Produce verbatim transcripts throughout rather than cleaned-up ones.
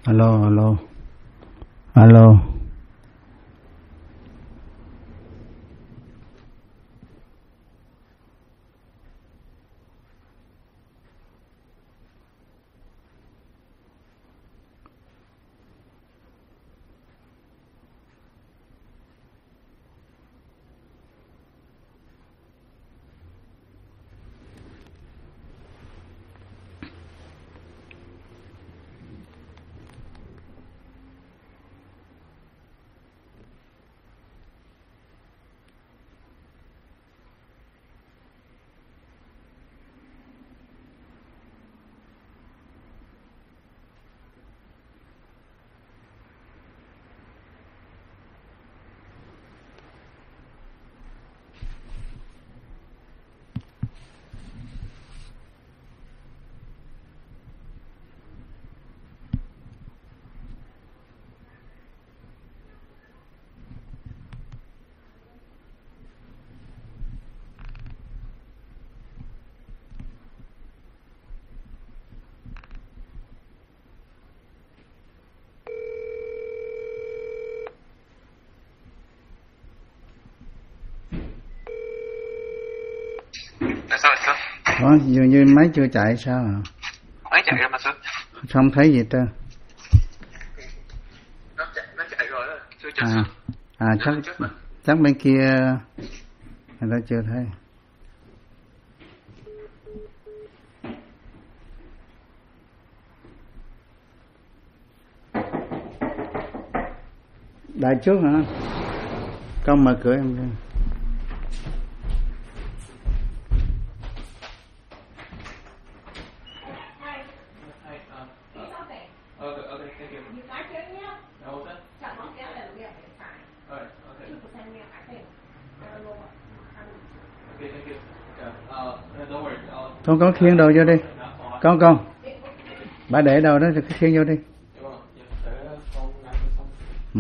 Alo, alo, alo. Tại sao lại sir? Ủa, dường như máy chưa chạy sao hả? Máy chạy rồi mà sir. Sao không thấy gì trơn? Nó chạy, nó chạy rồi đó, chưa chạy À, sir. à chắc chắc bên kia người ta chưa thấy. Đợi chút hả? Con mở cửa em lên. Con con khiêng đồ vô đi. Con con. Bà để đâu đó thì cứ khiêng vô đi. Ừ.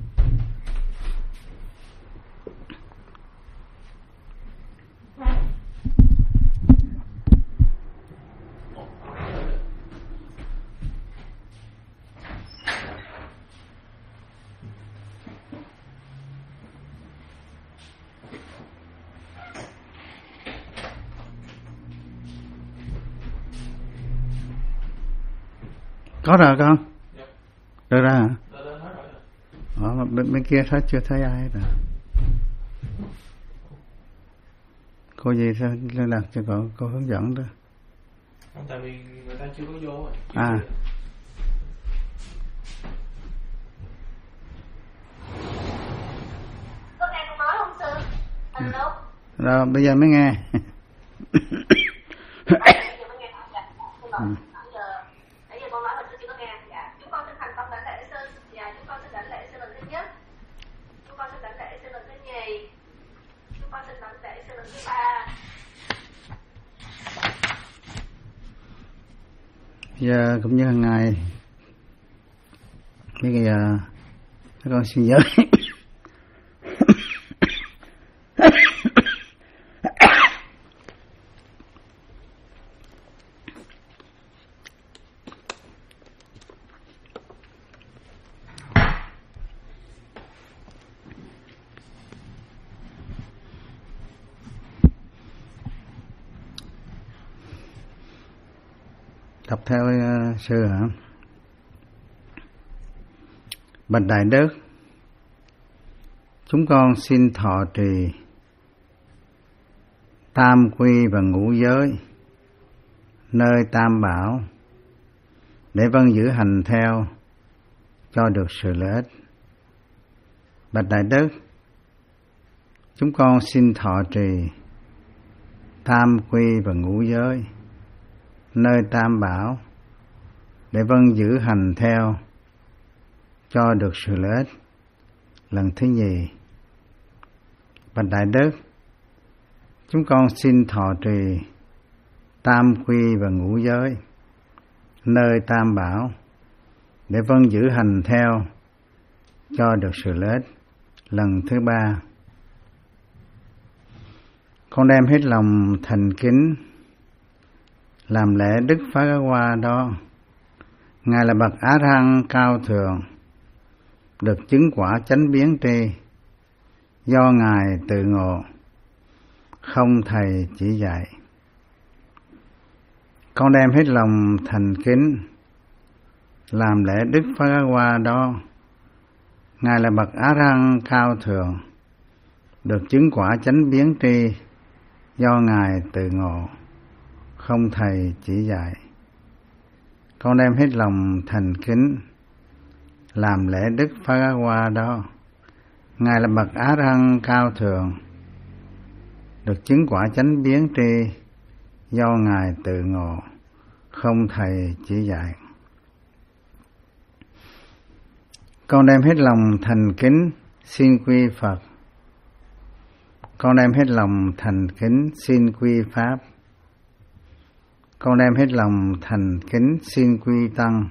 Có rồi con. Được ra hả? Ở bên, bên kia thấy chưa thấy ai hết à? Cô gì sao liên lạc cho cậu, cô hướng dẫn đó. Không, tại vì người ta chưa có vô. À. Có nghe con nói không sư? Hello. Rồi bây giờ mới nghe. Ừ. Nãy giờ con nói mình chưa có nghe. Dạ, chúng con xin thành tâm đảnh lễ sư. Dạ, chúng con xin đảnh lễ sư lần thứ nhất. Chúng con xin đảnh lễ sư lần thứ nhì. Chúng con xin đảnh lễ sư lần thứ ba. Giờ cũng như hàng ngày. Bây giờ các con xin giới. Đọc theo uh, sư hả? Bạch Đại Đức, chúng con xin thọ trì tam quy và ngũ giới nơi tam bảo để vâng giữ hành theo cho được sự lợi ích. Bạch Đại Đức, chúng con xin thọ trì tam quy và ngũ giới nơi tam bảo để vâng giữ hành theo cho được sự lợi ích. Lần thứ nhì. Bạch Đại Đức, chúng con xin thọ trì tam quy và ngũ giới nơi tam bảo để vâng giữ hành theo cho được sự lợi ích. Lần thứ ba. Con đem hết lòng thành kính làm lễ Đức Phá Hoa đó Ngài là bậc A Hăng cao thượng, được chứng quả chánh biến tri, do Ngài tự ngộ, không thầy chỉ dạy. Con đem hết lòng thành kính làm lễ Đức Phật Hoa đó. Ngài là bậc A Hăng cao thượng, được chứng quả chánh biến tri, do Ngài tự ngộ, không thầy chỉ dạy. Con đem hết lòng thành kính làm lễ Đức Phật Hoa đó. Ngài là bậc A Hăng cao thượng, được chứng quả chánh biến tri, do Ngài tự ngộ, không thầy chỉ dạy. Con đem hết lòng thành kính xin quy Phật. Con đem hết lòng thành kính xin quy Pháp. Con đem hết lòng thành kính xin quy Tăng.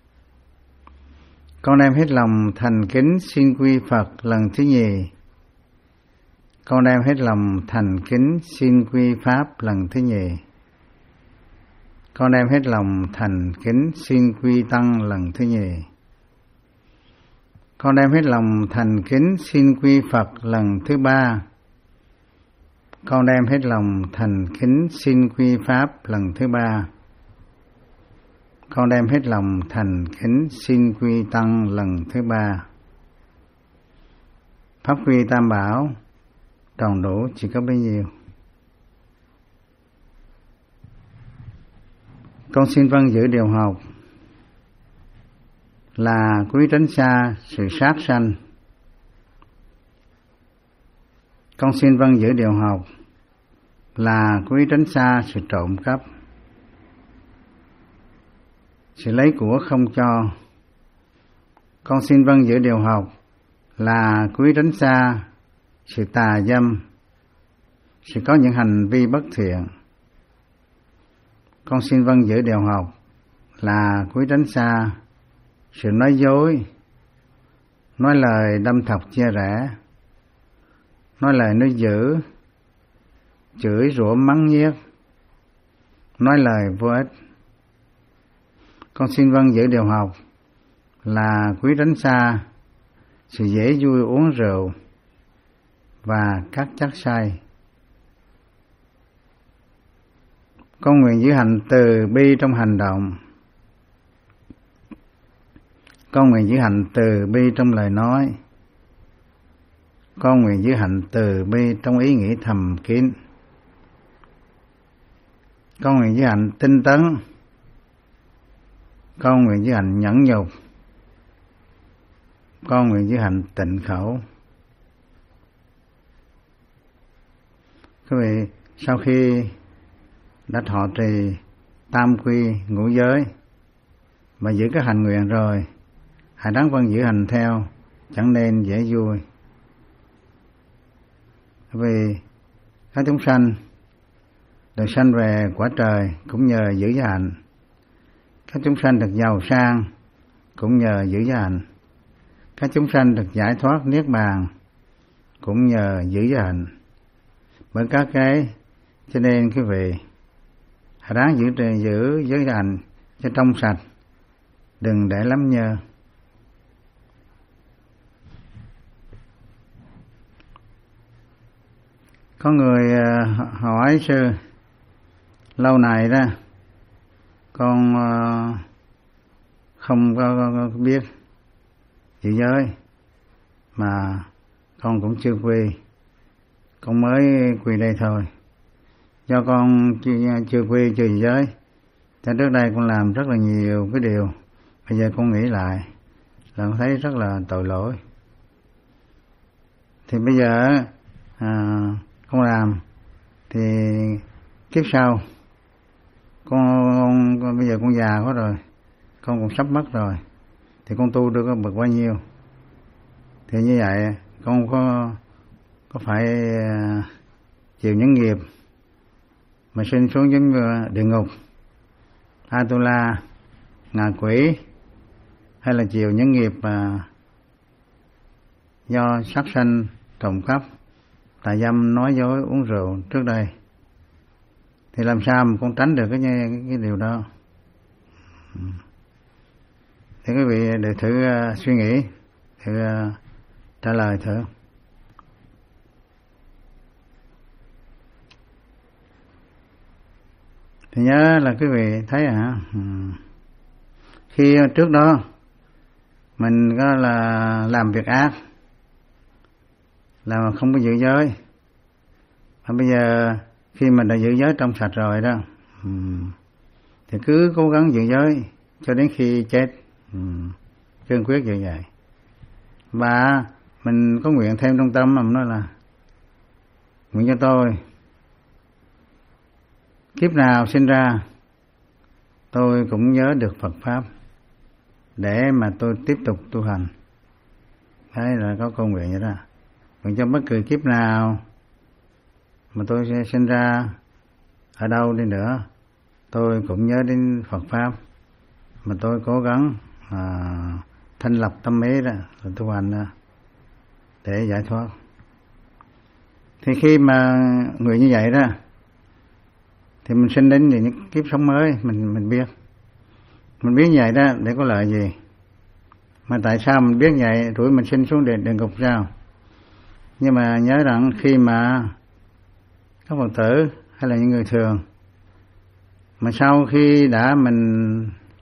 Con đem hết lòng thành kính xin quy Phật lần thứ nhì. Con đem hết lòng thành kính xin quy Pháp lần thứ nhì. Con đem hết lòng thành kính xin quy Tăng lần thứ nhì. Con đem hết lòng thành kính xin quy Phật lần thứ ba. Con đem hết lòng thành kính xin quy Pháp lần thứ ba. Con đem hết lòng thành kính xin quy Tăng lần thứ ba. Pháp quy Tam Bảo tròn đủ chỉ có bấy nhiêu. Con xin vâng giữ điều học là quý tránh xa sự sát sanh. Con xin vâng giữ điều học là quý tránh xa sự trộm cắp, sự lấy của không cho. Con xin vâng giữ điều học là quý tránh xa sự tà dâm, sự có những hành vi bất thiện. Con xin vâng giữ điều học là quý tránh xa sự nói dối, nói lời đâm thọc chia rẽ, nói lời nói dữ, chửi rủa mắng nhiếc, nói lời vô ích. Con xin vâng giữ điều học là quý tránh xa sự dễ vui uống rượu và các chất say. Con nguyện giữ hạnh từ bi trong hành động. Con nguyện giữ hạnh từ bi trong lời nói. Con nguyện giữ hạnh từ bi trong ý nghĩ thầm kín. Con nguyện giữ hạnh tinh tấn. Con nguyện giữ hạnh nhẫn nhục. Con nguyện giữ hạnh tịnh khẩu. Quý vị, sau khi đã thọ trì tam quy ngũ giới và giữ các hành nguyện rồi, hãy đáng vâng giữ hành theo, chẳng nên dễ vui. Vì các chúng sanh được sanh về quả trời cũng nhờ giữ giới hạnh. Các chúng sanh được giàu sang cũng nhờ giữ giới hạnh. Các chúng sanh được giải thoát niết bàn cũng nhờ giữ giới hạnh. Bởi các cái cho nên quý vị hãy ráng giữ giữ giới hạnh cho trong sạch, đừng để lắm nhơ. Có người hỏi sư, lâu này đó con không có biết giữ giới mà con cũng chưa quy, con mới quy đây thôi. Do con chưa, chưa quy chưa giữ giới, cho trước đây con làm rất là nhiều cái điều, bây giờ con nghĩ lại là con thấy rất là tội lỗi. Thì bây giờ à, con làm thì kiếp sau con, con, con bây giờ con già quá rồi, con cũng sắp mất rồi, thì con tu được có bậc bao nhiêu? Thì như vậy con có có phải uh, chịu những nghiệp mà sinh xuống giống địa ngục, Atula, ngạ quỷ, hay là chịu những nghiệp uh, do sát sanh, trộm cắp, tà dâm, nói dối, uống rượu trước đây? Thì làm sao mà con tránh được cái, cái, cái điều đó? Thì quý vị để thử uh, suy nghĩ, thử uh, trả lời thử. Thì nhớ là quý vị thấy hả, à, khi trước đó mình có là làm việc ác, là không có giữ giới, và bây giờ khi mình đã giữ giới trong sạch rồi đó, thì cứ cố gắng giữ giới cho đến khi chết, cương quyết như vậy. Và mình có nguyện thêm trong tâm mà nói là nguyện cho tôi kiếp nào sinh ra tôi cũng nhớ được Phật Pháp để mà tôi tiếp tục tu hành. Đấy là có cầu nguyện vậy đó. Nguyện cho bất cứ kiếp nào mà tôi sẽ sinh ra ở đâu đi nữa, tôi cũng nhớ đến Phật Pháp mà tôi cố gắng à, thanh lập tâm ý đó, rồi tu hành đó, để giải thoát. Thì khi mà nguyện như vậy đó, thì mình sinh đến những kiếp sống mới, mình mình biết, mình biết vậy đó để có lợi gì? Mà tại sao mình biết vậy rồi mình sinh xuống địa, địa ngục sao? Nhưng mà nhớ rằng khi mà các Phật tử hay là những người thường mà sau khi đã mình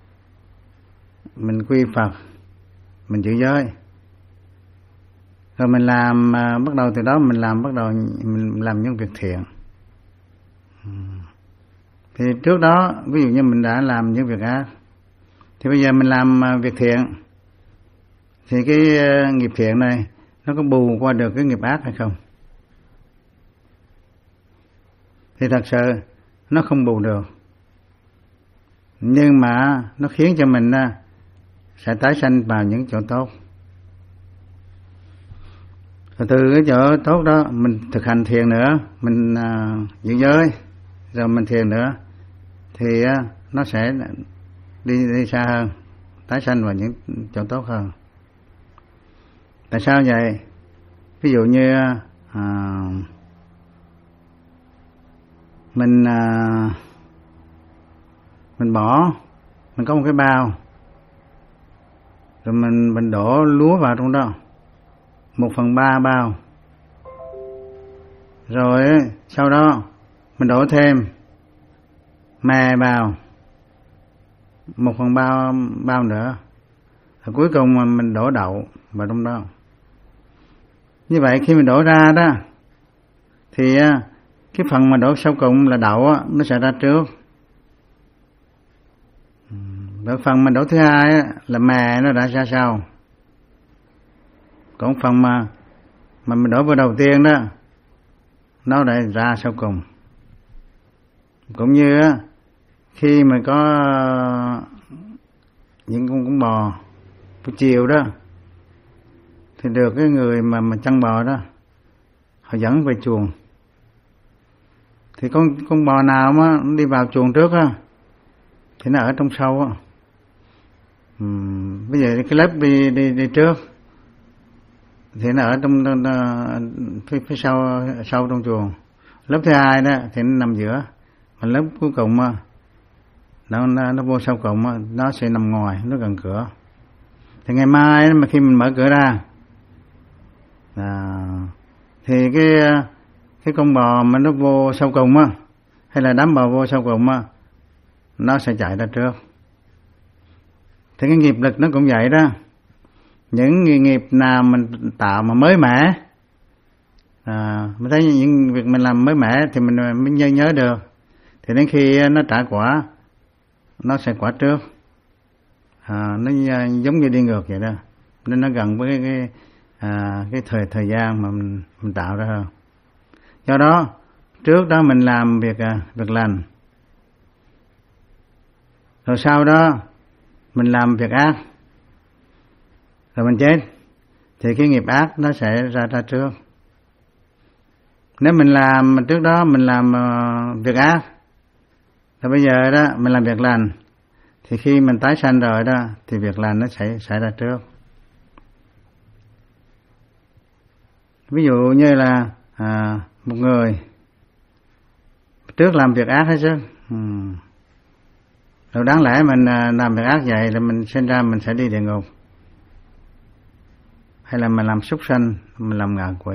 mình quy Phật, mình giữ giới, rồi mình làm bắt đầu từ đó mình làm bắt đầu mình làm những việc thiện. Thì trước đó ví dụ như mình đã làm những việc ác, thì bây giờ mình làm việc thiện, thì cái nghiệp thiện này nó có bù qua được cái nghiệp ác hay không? Thì thật sự nó không bù được, nhưng mà nó khiến cho mình sẽ tái sanh vào những chỗ tốt. Rồi từ cái chỗ tốt đó mình thực hành thiền nữa, mình giữ giới, rồi mình thiền nữa, thì nó sẽ đi đi xa hơn, tái sanh vào những chỗ tốt hơn. Tại sao vậy? Ví dụ như à, mình à, mình bỏ, mình có một cái bao, rồi mình mình đổ lúa vào trong đó, một phần ba bao, rồi sau đó mình đổ thêm mè vào một phần ba bao nữa, rồi cuối cùng mà mình đổ đậu vào trong đó. Như vậy khi mình đổ ra đó, thì cái phần mà đổ sau cùng là đậu á, nó sẽ ra trước. Rồi phần mà đổ thứ hai á, là mè nó đã ra sau. Còn phần mà mà mình đổ vào đầu tiên đó, nó lại ra sau cùng. Cũng như á, khi mà có những con con bò buổi chiều đó, thì được cái người mà mà chăn bò đó, họ dẫn về chuồng. Thì con con bò nào mà nó đi vào chuồng trước á, thì nó ở trong sâu á. Uhm, bây giờ cái lớp đi đi đi trước, thì nó ở trong, trong, trong phía, phía sau sâu trong chuồng. Lớp thứ hai đó thì nó nằm giữa, mà lớp cuối cùng á, nó nó nó vô sau cùng á, nó sẽ nằm ngoài, nó gần cửa. Thì ngày mai mà khi mình mở cửa ra, à, thì cái cái con bò mà nó vô sau cùng á, hay là đám bò vô sau cùng á, nó sẽ chạy ra trước. Thì cái nghiệp lực nó cũng vậy đó. Những nghiệp nào mình tạo mà mới mẻ, à, mình thấy những việc mình làm mới mẻ thì mình mới nhớ nhớ được. Thì đến khi nó trả quả, nó sẽ quả trước. À, nó giống như đi ngược vậy đó. Nên nó gần với cái, cái, à, cái thời thời gian mà mình, mình tạo ra hơn. Do đó, trước đó mình làm việc à, việc lành. Rồi sau đó mình làm việc ác, rồi mình chết, thì cái nghiệp ác nó sẽ ra ra trước. Nếu mình làm trước đó mình làm uh, việc ác, rồi bây giờ đó mình làm việc lành, thì khi mình tái sanh rồi đó, thì việc lành nó sẽ xảy ra trước. Ví dụ như là à, một người trước làm việc ác hết chứ, ừ. Rồi đáng lẽ mình làm việc ác vậy là mình sinh ra mình sẽ đi địa ngục, hay là mình làm súc sanh, mình làm ngạ quỷ.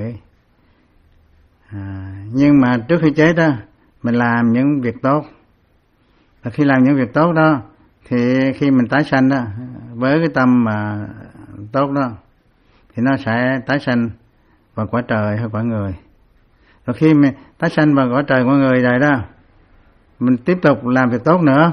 À, nhưng mà trước khi chết đó mình làm những việc tốt, và khi làm những việc tốt đó thì khi mình tái sanh đó với cái tâm mà tốt đó thì nó sẽ tái sanh vào cõi trời hay cõi người. Rồi khi mình tái sanh vào cõi trời cõi người rồi đó, mình tiếp tục làm việc tốt nữa,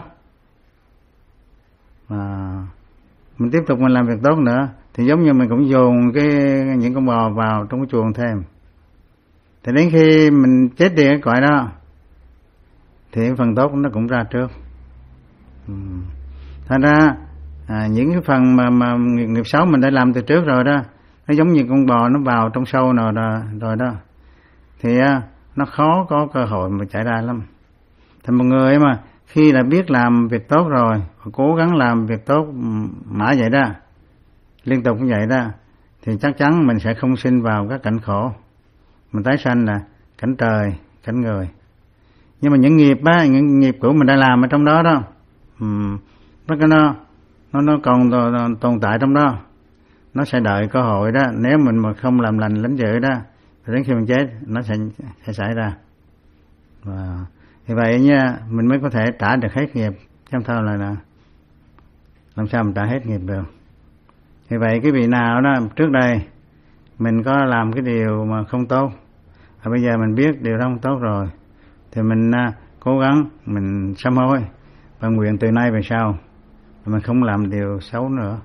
à, mình tiếp tục mình làm việc tốt nữa thì giống như mình cũng dồn cái những con bò vào trong cái chuồng thêm. Thì đến khi mình chết đi cái cõi đó thì cái phần tốt nó cũng ra trước. Ừ. Thành ra à, những cái phần mà, mà nghiệp, nghiệp xấu mình đã làm từ trước rồi đó, nó giống như con bò nó vào trong sâu nào rồi, rồi đó thì à, nó khó có cơ hội mà chạy ra lắm. Thì một người mà khi đã biết làm việc tốt rồi, cố gắng làm việc tốt mãi vậy đó, liên tục như vậy đó, thì chắc chắn mình sẽ không sinh vào các cảnh khổ. Mình tái sanh là cảnh trời, cảnh người. Nhưng mà những nghiệp á, những nghiệp cũ mình đã làm ở trong đó đó, um, nó nó nó nó còn tồn tại trong đó, nó sẽ đợi cơ hội đó. Nếu mình mà không làm lành lánh dữ đó, thì đến khi mình chết nó sẽ sẽ xảy ra. Và thì vậy nha, mình mới có thể trả được hết nghiệp, chứ không thôi là, là làm sao mình trả hết nghiệp được. Thì vậy cái vị nào đó trước đây mình có làm cái điều mà không tốt, và bây giờ mình biết điều đó không tốt rồi, thì mình uh, cố gắng mình sám hối và nguyện từ nay về sau mình không làm điều xấu nữa.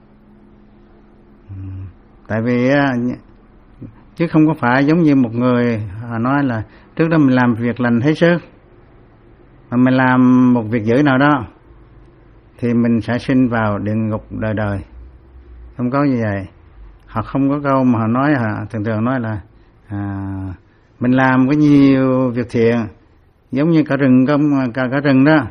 uhm. Tại vì uh, chứ không có phải giống như một người uh, nói là trước đó mình làm việc lành hết sức, mà mình làm một việc dữ nào đó thì mình sẽ sinh vào địa ngục đời đời. Không có như vậy. Họ không có câu mà họ nói, họ thường thường nói là à, mình làm có nhiều việc thiện giống như cả rừng công cả, cả rừng đó,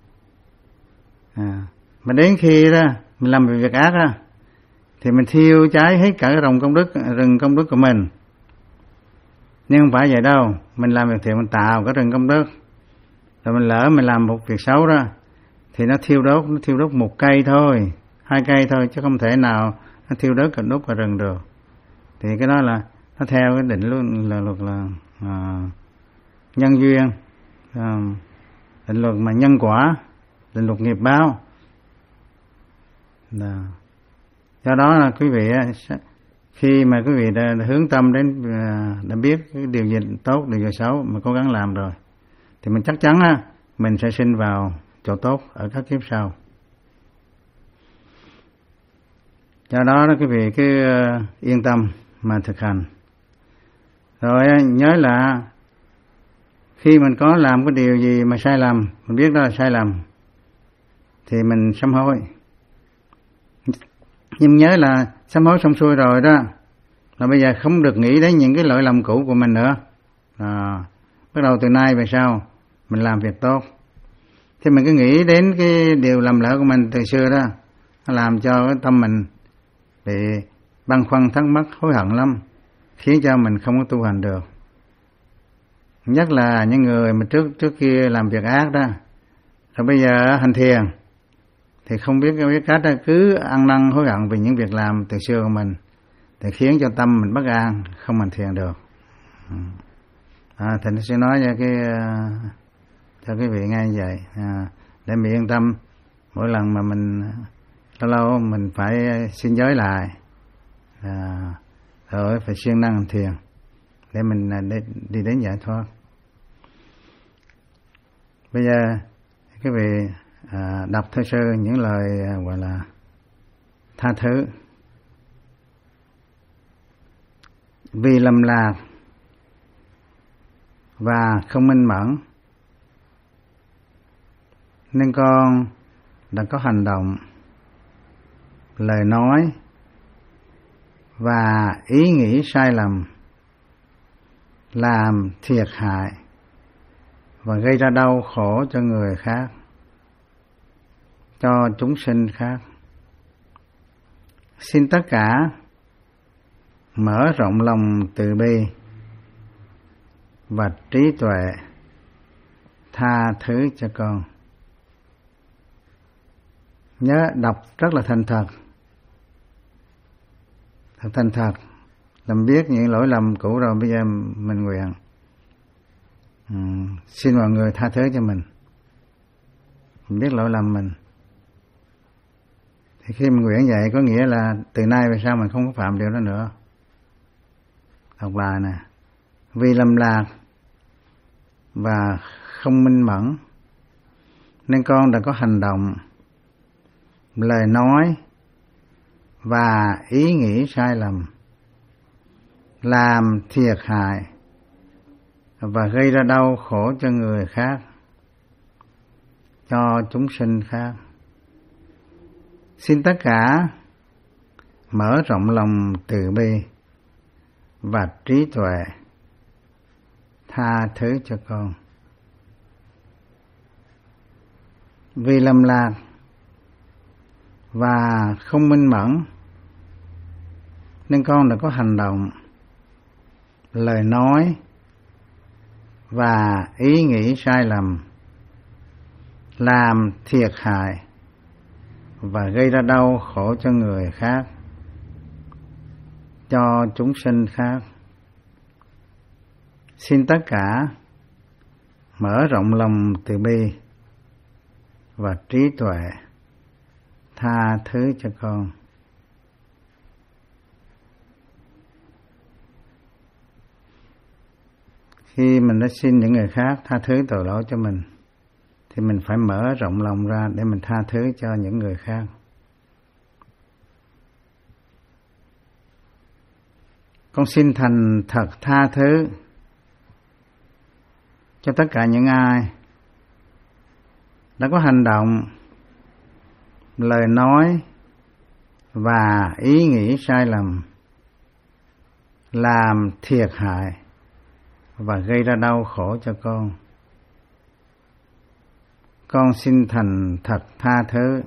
à, mà đến khi đó mình làm việc ác đó thì mình thiêu cháy hết cả cái rồng công đức, rừng công đức của mình. Nhưng không phải vậy đâu. Mình làm việc thiện mình tạo cái rừng công đức, rồi mình lỡ mình làm một việc xấu đó thì nó thiêu đốt, nó thiêu đốt một cây thôi, hai cây thôi, chứ không thể nào nó thiêu đốt cả đốt cả rừng được. Thì cái đó là nó theo cái định luôn là luật là à, nhân duyên, à, định luật mà nhân quả, định luật nghiệp báo. Đó. Do đó là quý vị khi mà quý vị đã, đã hướng tâm đến đã biết cái điều gì tốt, điều gì xấu mà cố gắng làm rồi, thì mình chắc chắn á mình sẽ sinh vào chỗ tốt ở các kiếp sau. Do đó đó quý vị cứ yên tâm mà thực hành. Rồi nhớ là khi mình có làm cái điều gì mà sai lầm, mình biết đó là sai lầm, thì mình sám hối. Nhưng nhớ là sám hối xong xuôi rồi đó, là bây giờ không được nghĩ đến những cái lỗi lầm cũ của mình nữa. À, bắt đầu từ nay về sau mình làm việc tốt, thì mình cứ nghĩ đến cái điều lầm lỡ của mình từ xưa đó, nó làm cho cái tâm mình bị băn khoăn thắc mắc, hối hận lắm, khiến cho mình không có tu hành được. Nhất là những người mà trước trước kia làm việc ác đó, rồi bây giờ hành thiền thì không biết cái cách đó, cứ ăn năn hối hận vì những việc làm từ xưa của mình, thì khiến cho tâm mình bất an, không hành thiền được. À, thì nó sẽ nói cho cái cho quý vị nghe như vậy, à, để mình yên tâm. Mỗi lần mà mình lâu lâu mình phải xin giới lại, à, rồi phải siêng năng hành thiền để mình đi, đi đến giải thoát. Bây giờ quý vị à, đọc thơ sơ những lời à, gọi là tha thứ. Vì lầm lạc và không minh mẫn nên con đã có hành động, lời nói và ý nghĩ sai lầm, làm thiệt hại và gây ra đau khổ cho người khác, cho chúng sinh khác. Xin tất cả mở rộng lòng từ bi và trí tuệ, tha thứ cho con. nhớ đọc rất là thành thật, thật thành thật, làm biết những lỗi lầm cũ rồi. Bây giờ mình nguyện ừ, xin mọi người tha thứ cho mình, mình biết lỗi lầm mình. Thì khi mình nguyện vậy có nghĩa là từ nay về sau mình không có phạm điều đó nữa. Đọc bài nè: vì lầm lạc và không minh mẫn nên con đã có hành động, lời nói và ý nghĩ sai lầm, làm thiệt hại và gây ra đau khổ cho người khác, cho chúng sinh khác. Xin tất cả mở rộng lòng từ bi và trí tuệ, tha thứ cho con. Vì lầm lạc và không minh mẫn nên con đã có hành động, lời nói và ý nghĩ sai lầm, làm thiệt hại và gây ra đau khổ cho người khác, cho chúng sinh khác. Xin tất cả mở rộng lòng từ bi và trí tuệ, tha thứ cho con. Khi mình đã xin những người khác tha thứ tội lỗi cho mình thì mình phải mở rộng lòng ra để mình tha thứ cho những người khác. Con xin thành thật tha thứ cho tất cả những ai đã có hành động, lời nói và ý nghĩ sai lầm, làm thiệt hại và gây ra đau khổ cho con. Con xin thành thật tha thứ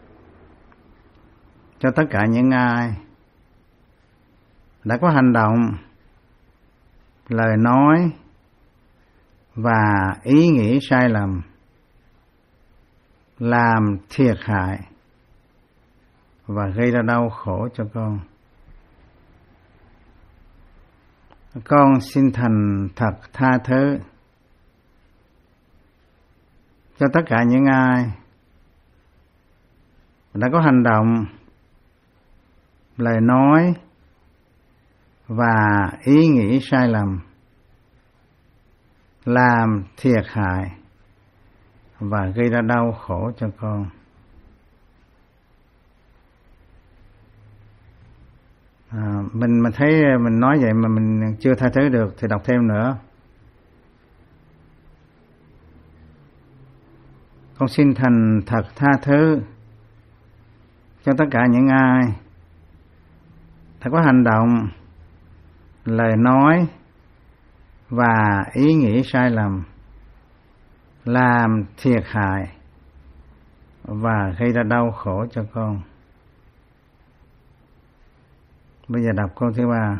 cho tất cả những ai đã có hành động, lời nói và ý nghĩ sai lầm, làm thiệt hại và gây ra đau khổ cho con. Con xin thành thật tha thứ cho tất cả những ai đã có hành động, lời nói và ý nghĩ sai lầm, làm thiệt hại và gây ra đau khổ cho con. À, mình mà thấy mình nói vậy mà mình chưa tha thứ được thì đọc thêm nữa. Con xin thành thật tha thứ cho tất cả những ai đã có hành động, lời nói và ý nghĩ sai lầm, làm thiệt hại và gây ra đau khổ cho con. Bây giờ đọc câu thứ ba.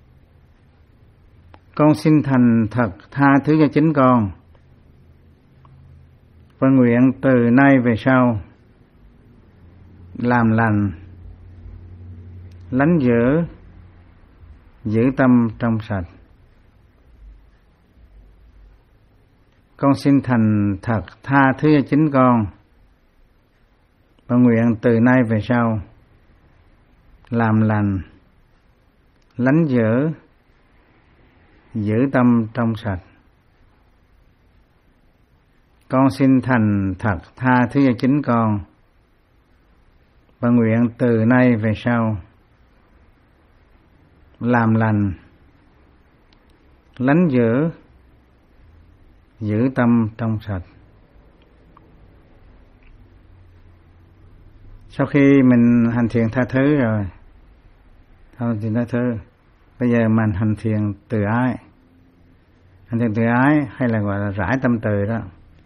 Con xin thành thật tha thứ cho chính con và nguyện từ nay về sau làm lành, lánh giữ, giữ tâm trong sạch. Con xin thành thật tha thứ cho chính con và nguyện từ nay về sau làm lành, lánh giữ, giữ tâm trong sạch. Con xin thành thật tha thứ cho chính con và nguyện từ nay về sau làm lành, lánh giữ, giữ tâm trong sạch. Sau khi mình hành thiền tha thứ rồi, thôi thì tha thứ, bây giờ mình hành thiền từ ái. Hành thiền từ ái hay là gọi là rải tâm từ đó.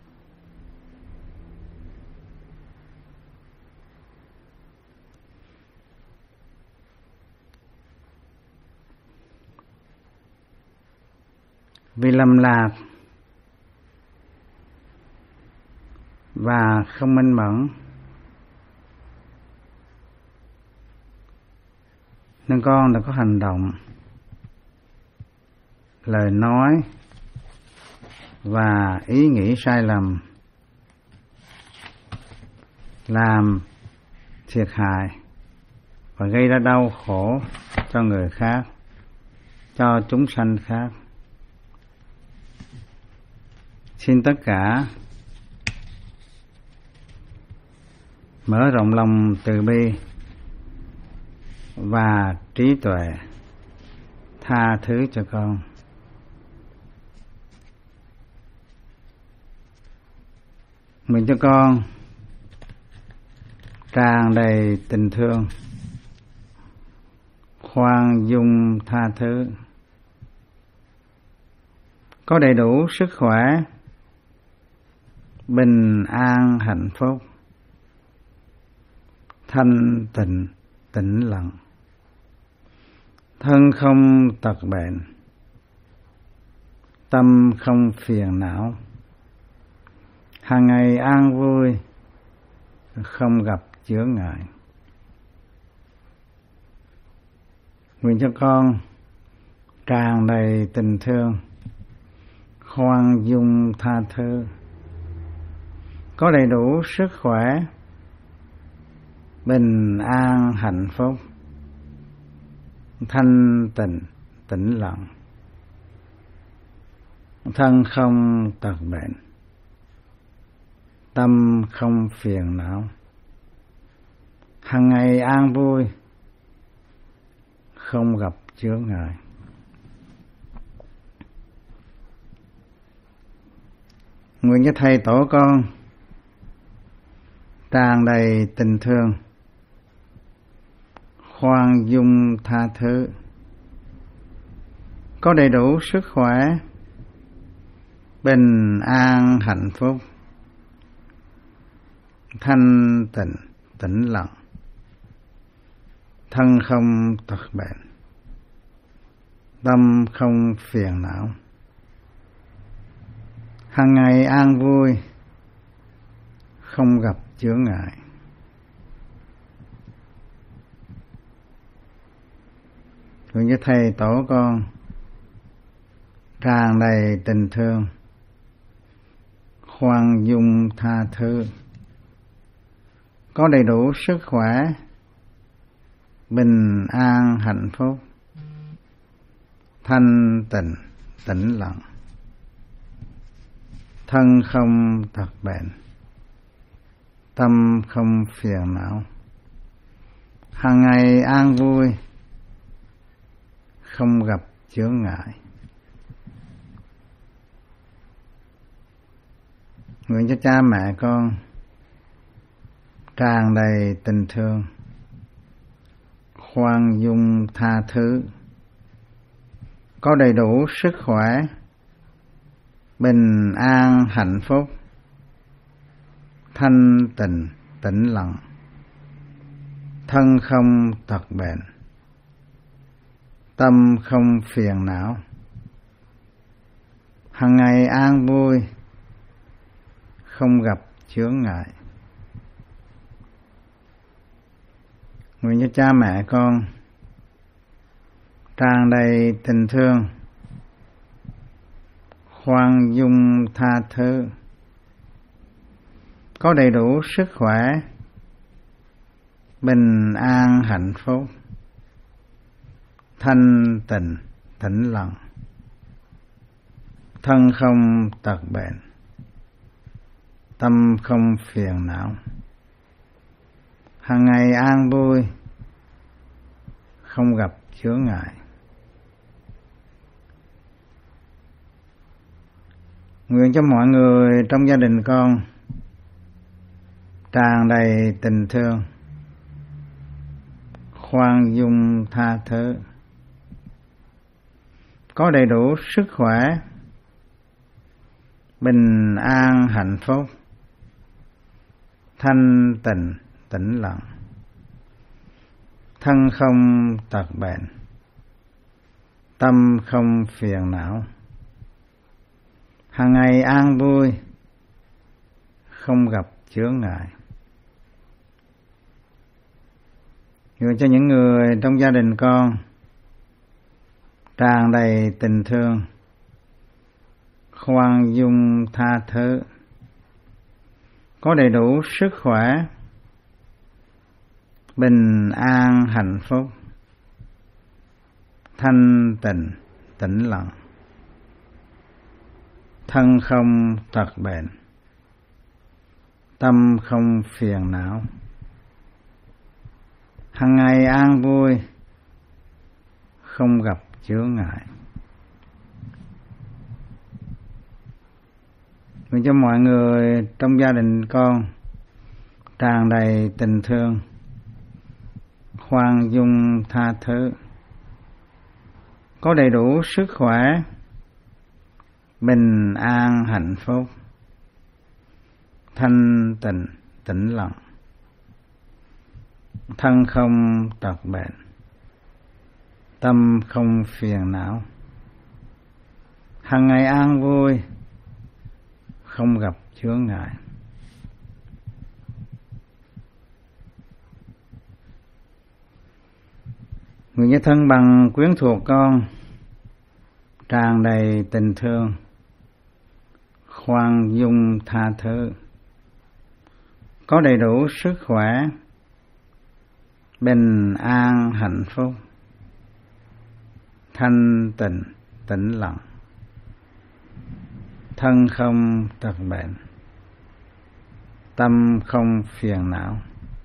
Vì lầm lạc và không minh mẫn nên con đã có hành động, lời nói và ý nghĩ sai lầm làm thiệt hại và gây ra đau khổ cho người khác, cho chúng sanh khác. Xin tất cả mở rộng lòng từ bi và trí tuệ tha thứ cho con. Nguyện cho con tràn đầy tình thương, khoan dung tha thứ, có đầy đủ sức khỏe, bình an hạnh phúc, thanh tịnh tĩnh lặng, thân không tật bệnh, tâm không phiền não, hàng ngày an vui, không gặp chướng ngại. Nguyện cho con tràn đầy tình thương, khoan dung tha thứ, có đầy đủ sức khỏe, bình an hạnh phúc, thanh tịnh tĩnh lặng, thân không tật bệnh, tâm không phiền não, hằng ngày an vui, không gặp chướng ngại. Nguyện cho thầy tổ con tràn đầy tình thương, khoan dung tha thứ, có đầy đủ sức khỏe, bình an hạnh phúc, thanh tịnh tĩnh lặng, thân không tật bệnh, tâm không phiền não, hàng ngày an vui, không gặp chướng ngại. Nguyện cho thầy tổ con tràn đầy tình thương, khoan dung tha thứ, có đầy đủ sức khỏe, bình an hạnh phúc, thanh tịnh tĩnh lặng, thân không tật bệnh, tâm không phiền não, hàng ngày an vui, không gặp chướng ngại. Nguyện cho cha mẹ con tràn đầy tình thương, khoan dung tha thứ, có đầy đủ sức khỏe, bình an hạnh phúc, thanh tịnh tĩnh lặng, thân không tật bệnh, tâm không phiền não, hằng ngày an vui, không gặp chướng ngại. Nguyện cho cha mẹ con tràn đầy tình thương, khoan dung tha thứ, có đầy đủ sức khỏe, bình an hạnh phúc, thanh tịnh tĩnh lặng, thân không tật bệnh, tâm không phiền não, hàng ngày an vui, không gặp chướng ngại. Nguyện cho mọi người trong gia đình con tràn đầy tình thương, khoan dung tha thứ, có đầy đủ sức khỏe, bình an hạnh phúc, thanh tịnh tĩnh lặng, thân không tật bệnh, tâm không phiền não, hàng ngày an vui, không gặp chướng ngại. Nguyện cho những người trong gia đình con tràn đầy tình thương, khoan dung tha thứ, có đầy đủ sức khỏe, bình an hạnh phúc, thanh tịnh tĩnh lặng, thân không tật bệnh, tâm không phiền não, hằng ngày an vui, không gặp chướng ngại. Nguyện cho mọi người trong gia đình con tràn đầy tình thương, khoan dung tha thứ, có đầy đủ sức khỏe, bình an hạnh phúc, thanh tịnh tĩnh lặng, thân không tật bệnh, tâm không phiền não, hằng ngày an vui, không gặp chướng ngại. Người như thân bằng quyến thuộc con tràn đầy tình thương, khoan dung tha thứ, có đầy đủ sức khỏe, bình an hạnh phúc, thanh tịnh tĩnh lặng, thân không tật bệnh, tâm không phiền não,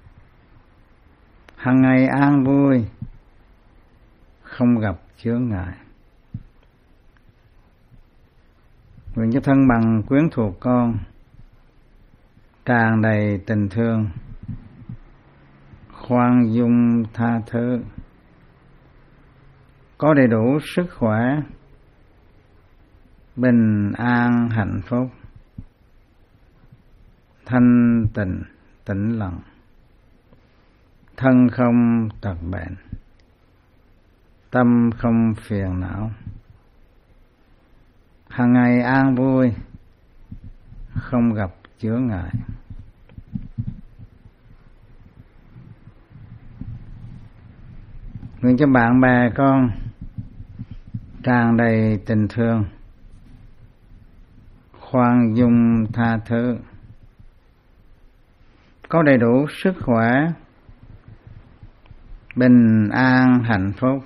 hằng ngày an vui, không gặp chướng ngại. Nguyện cho thân bằng quyến thuộc con tràn đầy tình thương, khoan dung tha thứ, có đầy đủ sức khỏe, bình an hạnh phúc, thanh tịnh tĩnh lặng, thân không tật bệnh, tâm không phiền não, hằng ngày an vui, không gặp chướng ngại. Nguyện cho bạn bè con tràn đầy tình thương, khoan dung tha thứ, có đầy đủ sức khỏe, bình an hạnh phúc,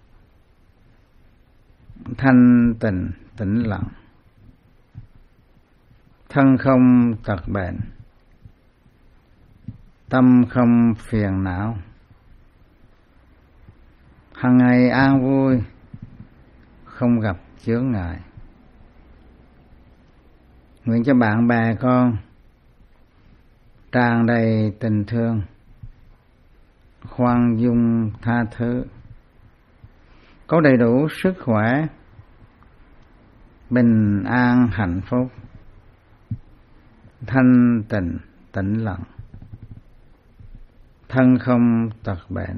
thanh tịnh tĩnh lặng, thân không tật bệnh, tâm không phiền não, hằng ngày an vui, không gặp chướng ngại. Nguyện cho bạn bè con tràn đầy tình thương, khoan dung tha thứ, có đầy đủ sức khỏe, bình an hạnh phúc, thanh tịnh tĩnh lặng, thân không tật bệnh,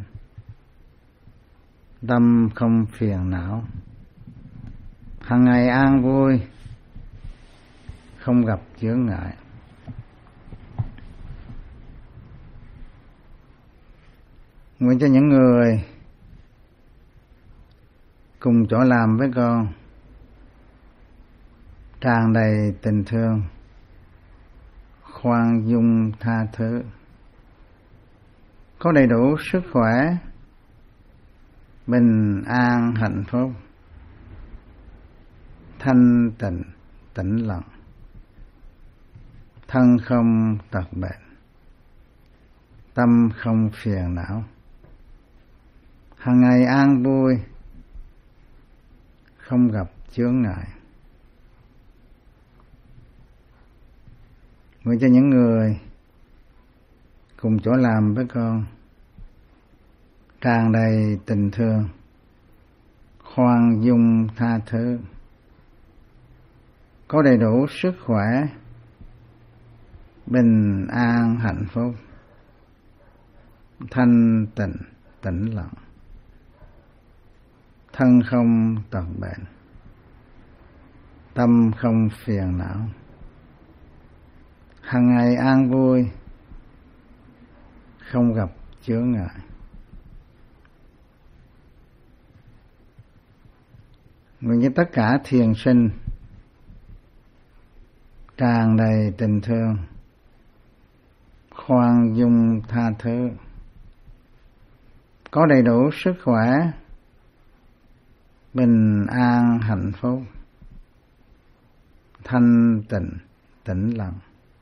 tâm không phiền não, hằng ngày an vui, không gặp chướng ngại. Nguyện cho những người cùng chỗ làm với con tràn đầy tình thương, khoan dung tha thứ, có đầy đủ sức khỏe, bình an hạnh phúc, thanh tịnh tĩnh lặng, thân không tật bệnh, tâm không phiền não, hằng ngày an vui, không gặp chướng ngại. Nguyện cho những người cùng chỗ làm với con tràn đầy tình thương, khoan dung tha thứ, có đầy đủ sức khỏe, bình an hạnh phúc, thanh tịnh tĩnh lặng, thân không tật bệnh, tâm không phiền não, hằng ngày an vui, không gặp chướng ngại. Nguyện cho tất cả thiền sinh tràn đầy tình thương, khoan dung tha thứ, có đầy đủ sức khỏe, bình an hạnh phúc, thanh tịnh tĩnh lặng,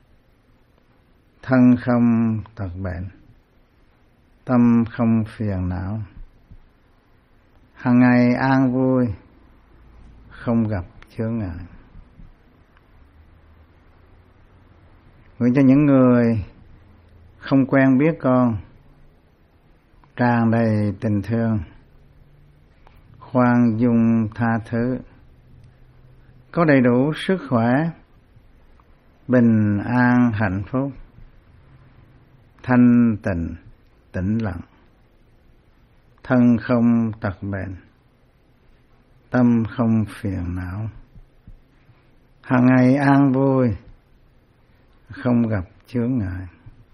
thân không tật bệnh, tâm không phiền não, hàng ngày an vui, không gặp chướng ngại. Nguyện cho những người không quen biết con tràn đầy tình thương, khoan dung tha thứ, có đầy đủ sức khỏe, bình an hạnh phúc, thanh tịnh tĩnh lặng, thân không tật bệnh, tâm không phiền não, hàng ngày an vui, không gặp chướng ngại.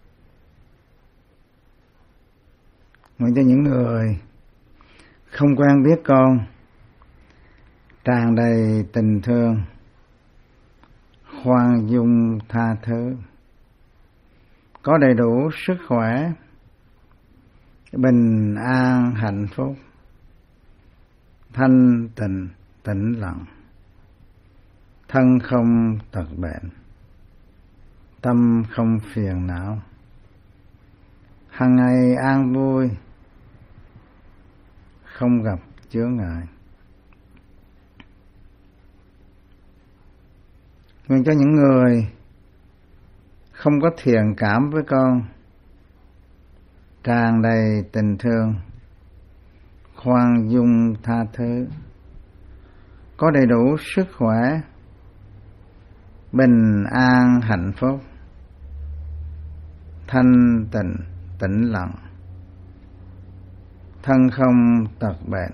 Nguyện cho những người không quen biết con tràn đầy tình thương, khoan dung tha thứ, có đầy đủ sức khỏe, bình an hạnh phúc, thanh tịnh tĩnh lặng, thân không tật bệnh, tâm không phiền não, hàng ngày an vui, không gặp chướng ngại. Nguyện cho những người không có thiện cảm với con tràn đầy tình thương, khoan dung tha thứ, có đầy đủ sức khỏe, bình an hạnh phúc, thanh tịnh tĩnh lặng, thân không tật bệnh,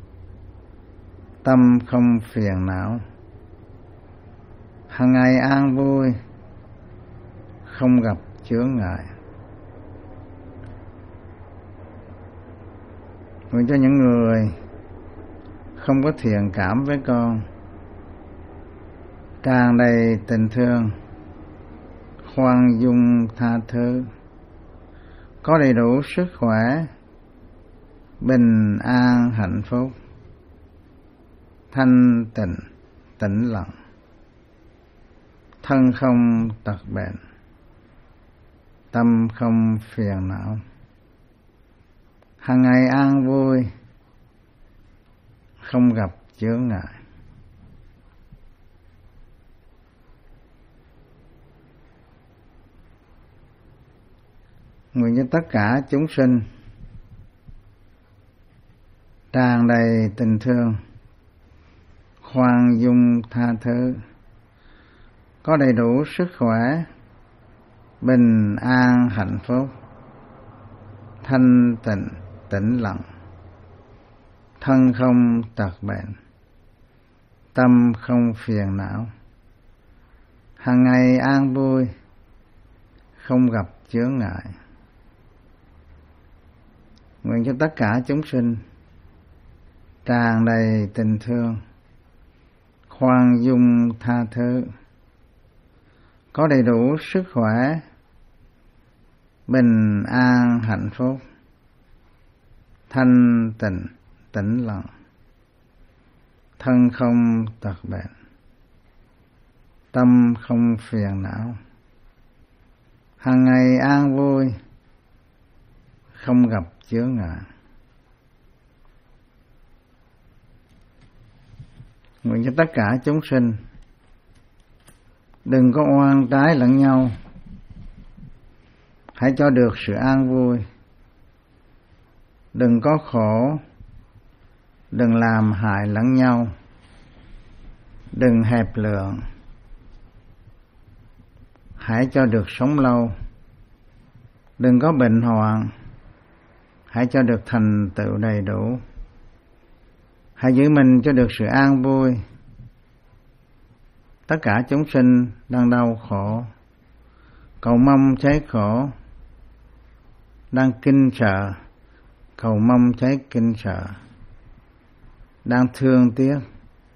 tâm không phiền não, hàng ngày an vui, không gặp chướng ngại. Nguyện cho những người không có thiện cảm với con tràn đầy tình thương, khoan dung tha thứ, có đầy đủ sức khỏe, bình an hạnh phúc, thanh tịnh tĩnh lặng, thân không tật bệnh, tâm không phiền não, hàng ngày an vui, không gặp chướng ngại. Nguyện cho tất cả chúng sinh tràn đầy tình thương, khoan dung tha thứ, có đầy đủ sức khỏe, bình an hạnh phúc, thanh tịnh tĩnh lặng, thân không tật bệnh, tâm không phiền não, hàng ngày an vui, không gặp chướng ngại. Nguyện cho tất cả chúng sinh tràn đầy tình thương, khoan dung tha thứ, có đầy đủ sức khỏe, bình an hạnh phúc, thanh tịnh tĩnh lặng, thân không tật bệnh, tâm không phiền não, hàng ngày an vui, không gặp chướng ngại. Nguyện cho tất cả chúng sinh đừng có oan trái lẫn nhau, hãy cho được sự an vui, đừng có khổ, đừng làm hại lẫn nhau, đừng hẹp lượng, hãy cho được sống lâu, đừng có bệnh hoạn, hãy cho được thành tựu đầy đủ, hãy giữ mình cho được sự an vui. Tất cả chúng sinh đang đau khổ, cầu mong cháy khổ, đang kinh sợ, cầu mong cháy kinh sợ, đang thương tiếc,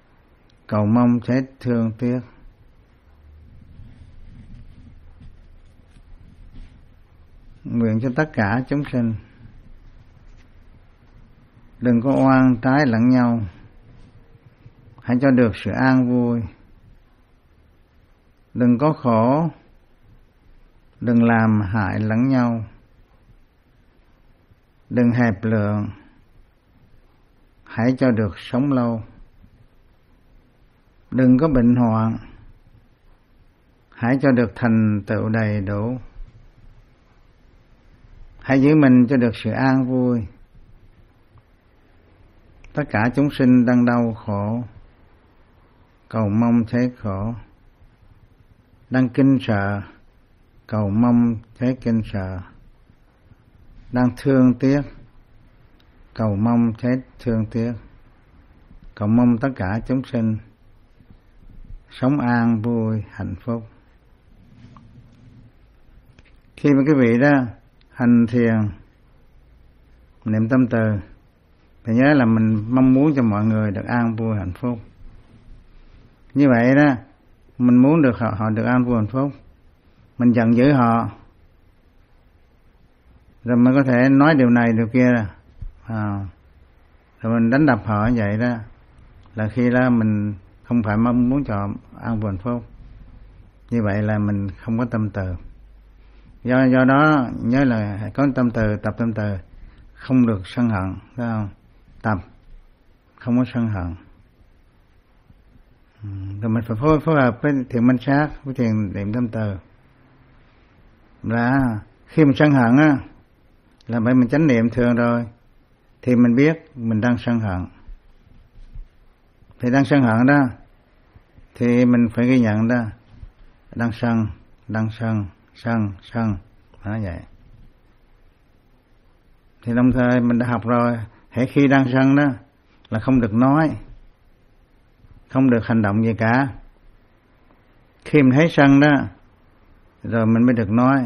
cầu mong chết thương tiếc. Nguyện cho tất cả chúng sinh đừng có oan trái lẫn nhau, hãy cho được sự an vui. Đừng có khổ, đừng làm hại lẫn nhau, đừng hẹp lượng, hãy cho được sống lâu. Đừng có bệnh hoạn, hãy cho được thành tựu đầy đủ. Hãy giữ mình cho được sự an vui. Tất cả chúng sinh đang đau khổ, cầu mong thế khổ. Đang kinh sợ, cầu mong thế kinh sợ. Đang thương tiếc, cầu mong thế thương tiếc. Cầu mong tất cả chúng sinh sống an vui hạnh phúc. Khi mà quý vị đó hành thiền niệm tâm từ thì nhớ là mình mong muốn cho mọi người được an vui hạnh phúc. Như vậy đó, mình muốn được họ, họ được an vui hạnh phúc, mình giận dữ họ rồi mới có thể nói điều này điều kia rồi, à, rồi mình đánh đập họ như vậy đó, là khi đó mình không phải mong muốn cho an vui hạnh phúc. Như vậy là mình không có tâm từ. Do do đó nhớ là có tâm từ, tập tâm từ, không được sân hận, phải không? Tập không có sân hận. Rồi mình phải phối, phối hợp với thiền minh sát, với thiền niệm tâm từ. Là khi mình sân hận á, là bởi mình chánh niệm thường rồi, thì mình biết mình đang sân hận. Thì đang sân hận đó, thì mình phải ghi nhận đó, đang sân, đang sân, sân, sân, nó vậy. Thì đồng thời mình đã học rồi, hễ khi đang sân đó là không được nói, không được hành động gì cả. Khi mình thấy sân đó, rồi mình mới được nói,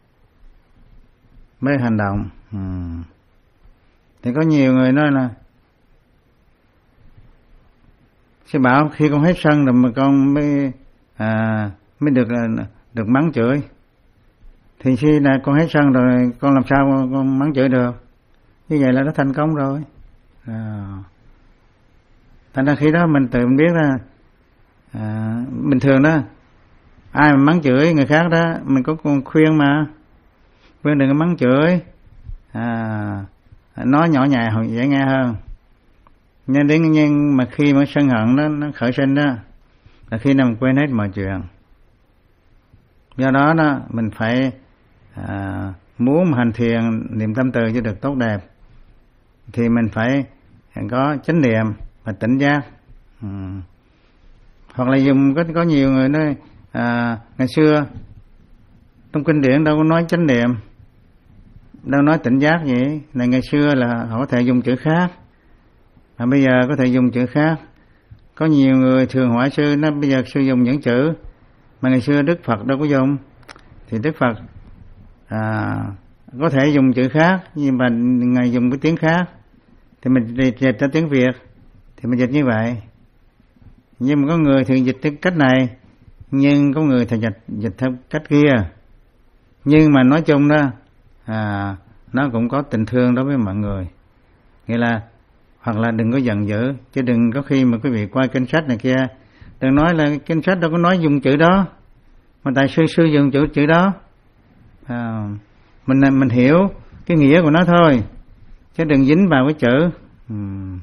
mới hành động. Ừ. Thì có nhiều người nói là sư bảo khi con hết sân rồi mà con mới à, mới được được mắng chửi. Thì khi là con hết sân rồi con làm sao con, con mắng chửi được? Như vậy là nó thành công rồi. À. Thành ra khi đó mình tự mình biết là à, bình thường đó, ai mà mắng chửi người khác đó, mình có con khuyên mà, khuyên đừng có mắng chửi, à, nói nhỏ nhẹ dễ nghe hơn. Nhưng đến nhưng mà khi mà sân hận nó, nó khởi sinh đó, là khi nào mình quên hết mọi chuyện. Do đó đó mình phải à, muốn hành thiền niệm tâm từ cho được tốt đẹp, thì mình phải có chánh niệm và tỉnh giác. Ừ. Hoặc là dùng có có nhiều người nói à, ngày xưa trong kinh điển đâu có nói chánh niệm, đâu nói tỉnh giác vậy. Là ngày xưa là họ có thể dùng chữ khác, mà bây giờ có thể dùng chữ khác. Có nhiều người thường hỏi sư, nó bây giờ sư dùng những chữ mà ngày xưa Đức Phật đâu có dùng. Thì Đức Phật à, có thể dùng chữ khác, nhưng mà Ngài dùng cái tiếng khác, thì mình dịch ra tiếng Việt thì mình dịch như vậy. Nhưng mà có người thì dịch theo cách này, nhưng có người thì dịch dịch theo cách kia. Nhưng mà nói chung đó à, nó cũng có tình thương đối với mọi người. Nghĩa là hoặc là đừng có giận dữ, chứ đừng có khi mà quý vị qua kinh sách này kia, đừng nói là kinh sách đâu có nói dùng chữ đó, mà tại sư sư dùng chữ chữ đó. À, mình mình hiểu cái nghĩa của nó thôi, chứ đừng dính vào cái chữ. Hmm.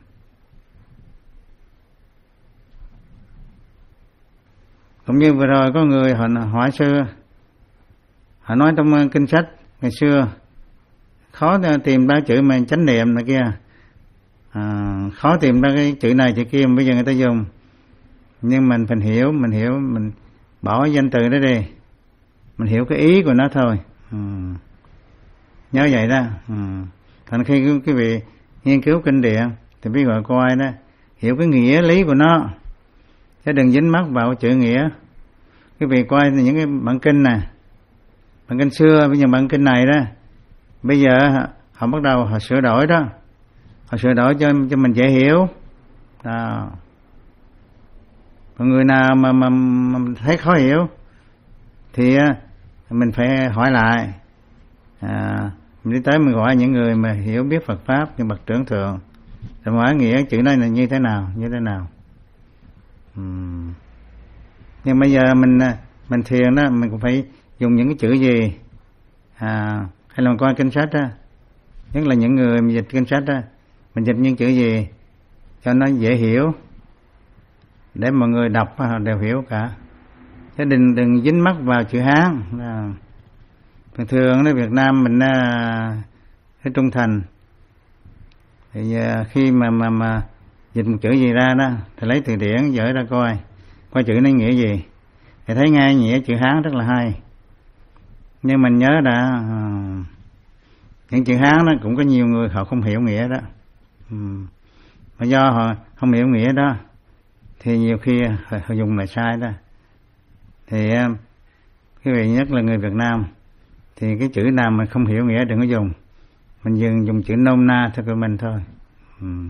Cũng như vừa rồi có người họ hỏi sư, họ nói trong kinh sách ngày xưa khó tìm ra chữ mà chánh niệm này kia, à, khó tìm ra cái chữ này chữ kia mà bây giờ người ta dùng. Nhưng mình phải hiểu, mình hiểu, mình bỏ danh từ đó đi, mình hiểu cái ý của nó thôi. Ừ. Nhớ vậy đó. Ừ. Thành khi quý vị nghiên cứu kinh điển thì quý vị coi đó, hiểu cái nghĩa lý của nó, chứ đừng dính mắc vào chữ nghĩa. Quý vị coi những cái bản kinh này, bản kinh xưa, bây giờ bản kinh này đó, bây giờ họ bắt đầu họ sửa đổi đó, họ sửa đổi cho cho mình dễ hiểu. Đó. còn người nào mà, mà, mà thấy khó hiểu thì mình phải hỏi lại. À, mình đi tới mình gọi những người mà hiểu biết Phật pháp, như bậc trưởng thượng, rồi hỏi nghĩa chữ này là như thế nào, như thế nào. Uhm. Nhưng bây giờ mình mình thiền đó, mình cũng phải dùng những cái chữ gì, à, hay là mình coi kinh sách đó, nhất là những người mình dịch kinh sách đó, mình dịch những chữ gì cho nó dễ hiểu, để mọi người đọc đều hiểu cả, chứ đừng đừng dính mắc vào chữ Hán. À, thường thường ở Việt Nam mình ở Trung Thành thì khi mà mà mà dịch một chữ gì ra đó thì lấy từ điển dở ra coi coi chữ nó nghĩa gì, thì thấy ngay nghĩa chữ Hán rất là hay. Nhưng mình nhớ đã uh, những chữ Hán đó cũng có nhiều người họ không hiểu nghĩa đó. Um, mà do họ không hiểu nghĩa đó thì nhiều khi họ, họ dùng là sai đó. Thì uh, quý vị nhất là người Việt Nam thì cái chữ nào mà không hiểu nghĩa đừng có dùng, mình dừng dùng chữ nôm na theo của mình thôi. Um.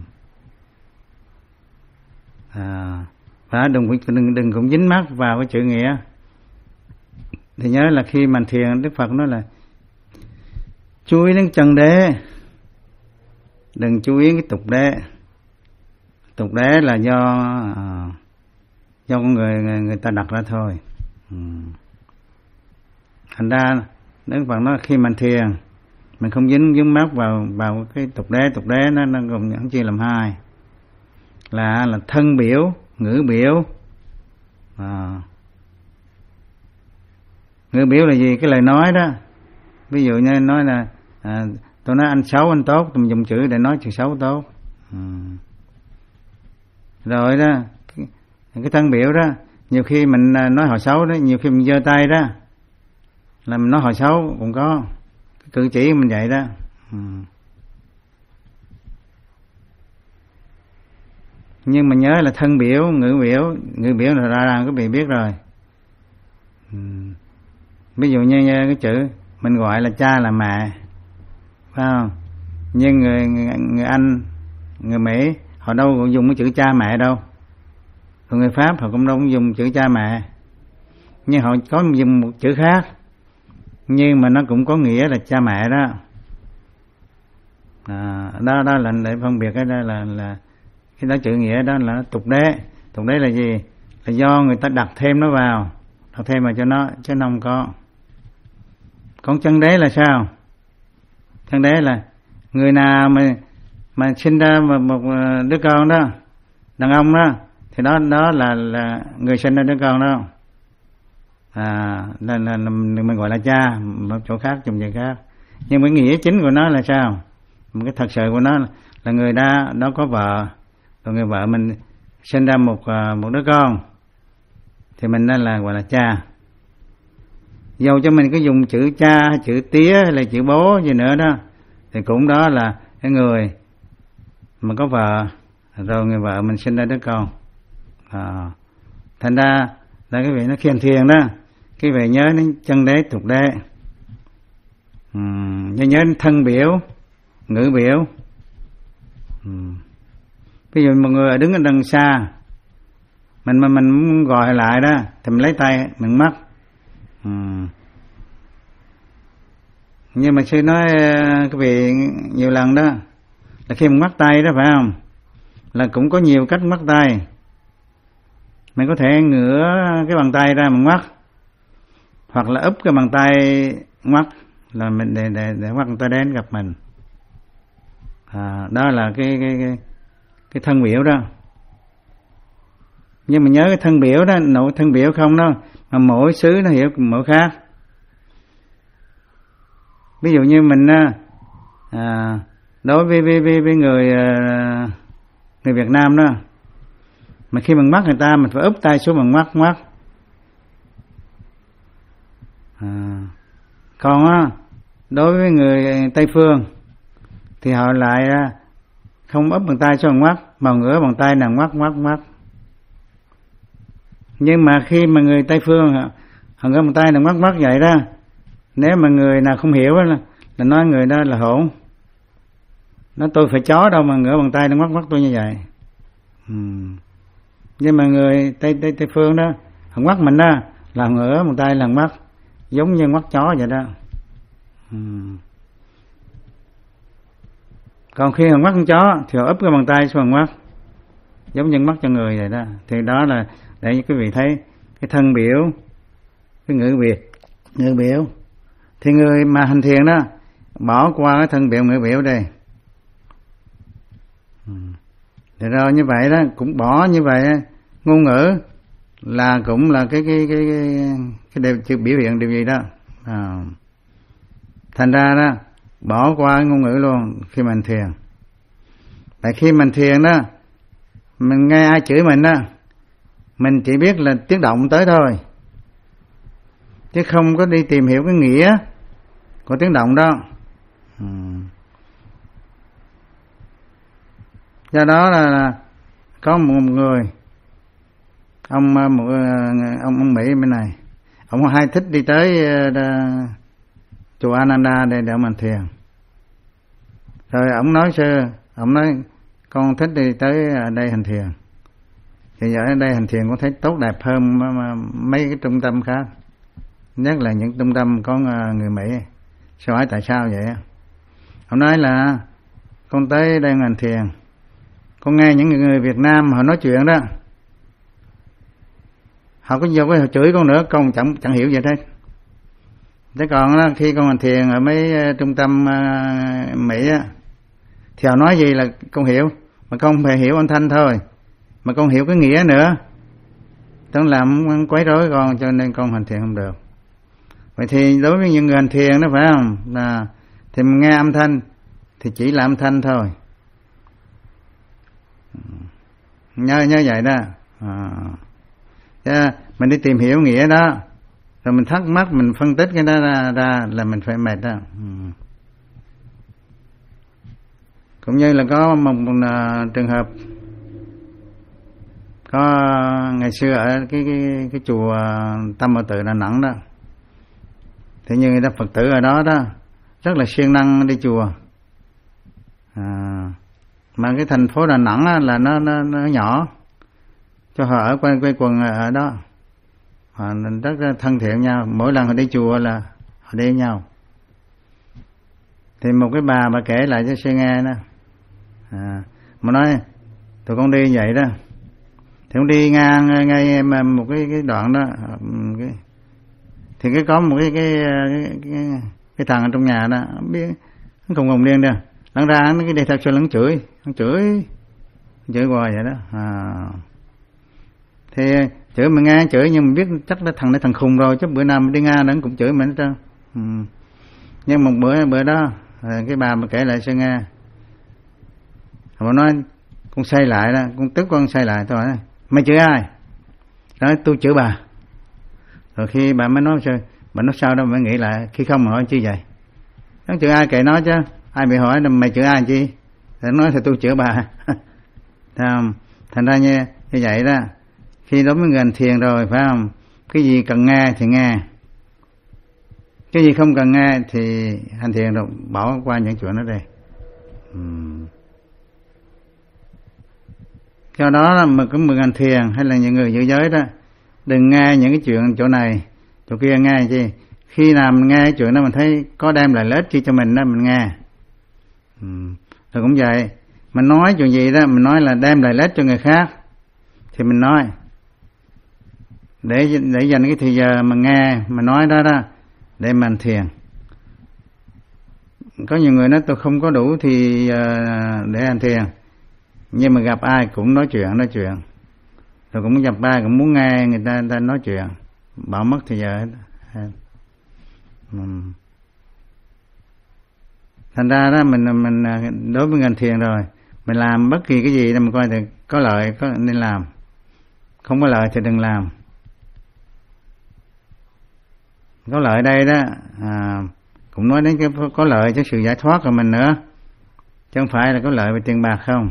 À, và đừng, đừng đừng cũng dính mắc vào cái chữ nghĩa. Thì nhớ là khi mình thiền, Đức Phật nói là chú ý đến chân đế, đừng chú ý cái tục đế. Tục đế là do à, do con người, người người ta đặt ra thôi. Ừ. Thành ra Đức Phật nói khi mình thiền mình không dính dính mắc vào vào cái tục đế. Tục đế nó nó gồm những chia làm hai, là là thân biểu, ngữ biểu. À, ngữ biểu là gì? Cái lời nói đó. Ví dụ như nói là à, tôi nói anh xấu anh tốt, tôi dùng chữ để nói chữ xấu tốt. À. Rồi đó cái, cái thân biểu đó, nhiều khi mình nói họ xấu đó, nhiều khi mình giơ tay đó là mình nói họ xấu cũng có. Cái cử chỉ mình vậy đó. À. Nhưng mà nhớ là thân biểu, ngữ biểu. Ngữ biểu là ra ra các vị biết rồi. Ừ. Ví dụ như, như cái chữ mình gọi là cha là mẹ, phải không? Nhưng người, người, người Anh, người Mỹ họ đâu có dùng cái chữ cha mẹ đâu. Còn người Pháp họ cũng đâu có dùng chữ cha mẹ, nhưng họ có dùng một chữ khác, nhưng mà nó cũng có nghĩa là cha mẹ đó. À, đó đó là để phân biệt cái đó là là cái đó chữ nghĩa đó là tục đế. Tục đế là gì? Là do người ta đặt thêm nó vào, đặt thêm vào cho nó, chứ nó không có. Còn chân đế là sao? Chân đế là người nào mà mà sinh ra một, một đứa con đó, đàn ông đó, thì đó đó là là người sinh ra đứa con đó. À, là, là, là mình gọi là cha, một chỗ khác dùng vậy khác. Nhưng cái nghĩa chính của nó là sao? Một cái thật sự của nó là, là người đó đó có vợ, rồi người vợ mình sinh ra một một đứa con, thì mình đó là gọi là cha. Dầu cho mình có dùng chữ cha, chữ tía hay là chữ bố gì nữa đó, thì cũng đó là cái người mà có vợ, rồi người vợ mình sinh ra đứa con. À, thành ra là cái vị nó khiên thiền đó, cái vị nhớ đến chân đế, tục đế. Uhm, nhớ đến thân biểu, ngữ biểu. Uhm. Ví dụ một người đứng ở đằng xa, mình mà mình muốn gọi lại đó, thì mình lấy tay mình mắc. Uhm. Nhưng mà sư nói cái vị nhiều lần đó, là khi mình mắc tay đó phải không, là cũng có nhiều cách mắc tay. Mình có thể ngửa cái bàn tay ra mình mắc, hoặc là úp cái bàn tay mắc, là mình để để để mắc người ta đến gặp mình. À, đó là cái cái cái cái thân biểu đó. Nhưng mà nhớ cái thân biểu đó, nội thân biểu không đó, mà mỗi xứ nó hiểu mỗi khác. Ví dụ như mình à, đối với với với, với người người Việt Nam đó, mà khi mình mắc người ta mình phải úp tay xuống bằng mắc mắc. À, còn á, đối với người Tây phương thì họ lại không úp bàn tay xuống bằng mắc, mà ngửa bàn tay là mắc mắc mắc. Nhưng mà khi mà người Tây phương họ, họ ngửa bàn tay là mắc mắc vậy đó, nếu mà người nào không hiểu là, là nói người đó là hỗn. Nói tôi phải chó đâu mà ngửa bàn tay nó mắc mắc tôi như vậy. Hmm. Nhưng mà người Tây Tây Tây phương đó, hằng mắt mình đó là ngửa một tay là mắt, giống như mắt chó vậy đó. Ừ. Còn khi hằng mắt con chó thì họ úp cái bàn tay xuống hằng mắt, giống như mắt cho người vậy đó. Thì đó là để quý vị thấy cái thân biểu, cái ngữ biểu, ngữ biểu. Thì người mà hành thiền đó bỏ qua cái thân biểu ngữ biểu đây. Ừ. Thì rồi như vậy đó, cũng bỏ như vậy, ngôn ngữ là cũng là cái cái cái cái, cái điều, chữ biểu hiện điều gì đó. À. Thành ra đó bỏ qua cái ngôn ngữ luôn khi mình thiền. Tại khi mình thiền đó, mình nghe ai chửi mình đó, mình chỉ biết là tiếng động tới thôi, chứ không có đi tìm hiểu cái nghĩa của tiếng động đó. Ừ. Do đó là, là có một người ông một ông ông Mỹ bên này, ông hay thích đi tới uh, chùa Ananda để để mình thiền. Rồi ông nói sơ, ông nói con thích đi tới đây hành thiền. Thì ở đây hành thiền con thấy tốt đẹp hơn mấy cái trung tâm khác, nhất là những trung tâm có người Mỹ. Sao hỏi tại sao vậy? Ông nói là con tới đây hành thiền, con nghe những người Việt Nam họ nói chuyện đó, họ có vô cái chửi con nữa, con chẳng chẳng hiểu vậy thế. Thế còn đó, khi con hành thiền ở mấy uh, trung tâm uh, Mỹ á, thì họ nói gì là con hiểu, mà con phải hiểu âm thanh thôi, mà con hiểu cái nghĩa nữa,ต้องlàm quấy rối con, cho nên con hành thiền không được. Vậy thì đối với những người hành thiền đó phải không, là thì mình nghe âm thanh thì chỉ là âm thanh thôi, nhớ nhớ vậy đó. À, mình đi tìm hiểu nghĩa đó, rồi mình thắc mắc, mình phân tích cái đó ra, ra là mình phải mệt đó. Ừ. Cũng như là có một, một, một trường hợp, có ngày xưa ở cái cái cái chùa Tâm Bảo Tự Đà Nẵng đó, thế nhưng người ta Phật tử ở đó đó rất là siêng năng đi chùa. À, mà cái thành phố Đà Nẵng á, là nó, nó nó nhỏ, cho họ ở quanh quây quần ở đó, họ rất là thân thiện nhau. Mỗi lần họ đi chùa là họ đi với nhau. Thì một cái bà bà kể lại cho sư nghe đó, à, mà nói tụi con đi vậy đó, thì con đi ngang ngay một cái cái đoạn đó, cái, thì cái có một cái cái cái, cái, cái thằng ở trong nhà đó, biết nó cùng ngùng điên đó, lăn ra nó cái đi thật sự lẫn chửi, nó chửi chửi hoài vậy đó. À, thì chửi mình nghe chửi, nhưng mình biết chắc là thằng này thằng khùng rồi, chứ bữa nào mình đi ngang nó cũng chửi mình hết trơn. Ừ. Nhưng một bữa bữa đó cái bà mà kể lại cho nghe, bà nói con say lại đó, con tức con say lại, tôi hỏi mày chửi ai? Nói tôi chửi bà. Rồi khi bà mới nói sao, bà nói sao đâu, mới nghĩ lại, khi không mà hỏi chi vậy? Nó chửi ai kệ nói chứ, ai bị hỏi là mày chửi ai chi? Thì nói thì tôi chửi bà. Thành ra như, như vậy đó, khi đối với người hành thiền rồi phải không, cái gì cần nghe thì nghe, cái gì không cần nghe thì hành thiền rồi bỏ qua những chuyện đó đây. Uhm. Do đó là mà có người hành thiền hay là những người giữ giới đó, đừng nghe những cái chuyện chỗ này chỗ kia, nghe chi khi nào mình nghe cái chuyện đó mình thấy có đem lại lợi ích chi cho mình đó mình nghe. Uhm. Rồi cũng vậy, mình nói chuyện gì đó mình nói là đem lại lợi ích cho người khác thì mình nói, để để dành cái thời giờ mà nghe mà nói đó đó để mình thiền. Có nhiều người nói tôi không có đủ thì uh, để hành thiền, nhưng mà gặp ai cũng nói chuyện nói chuyện, rồi cũng gặp ai cũng muốn nghe người ta, người ta nói chuyện, bỏ mất thời giờ hết. Uhm. Thành ra đó mình mình đối với ngành thiền rồi, mình làm bất kỳ cái gì đó mình coi thì có lợi có nên làm, không có lợi thì đừng làm. Có lợi đây đó, à, cũng nói đến cái có lợi cho sự giải thoát của mình nữa, chứ không phải là có lợi về tiền bạc không.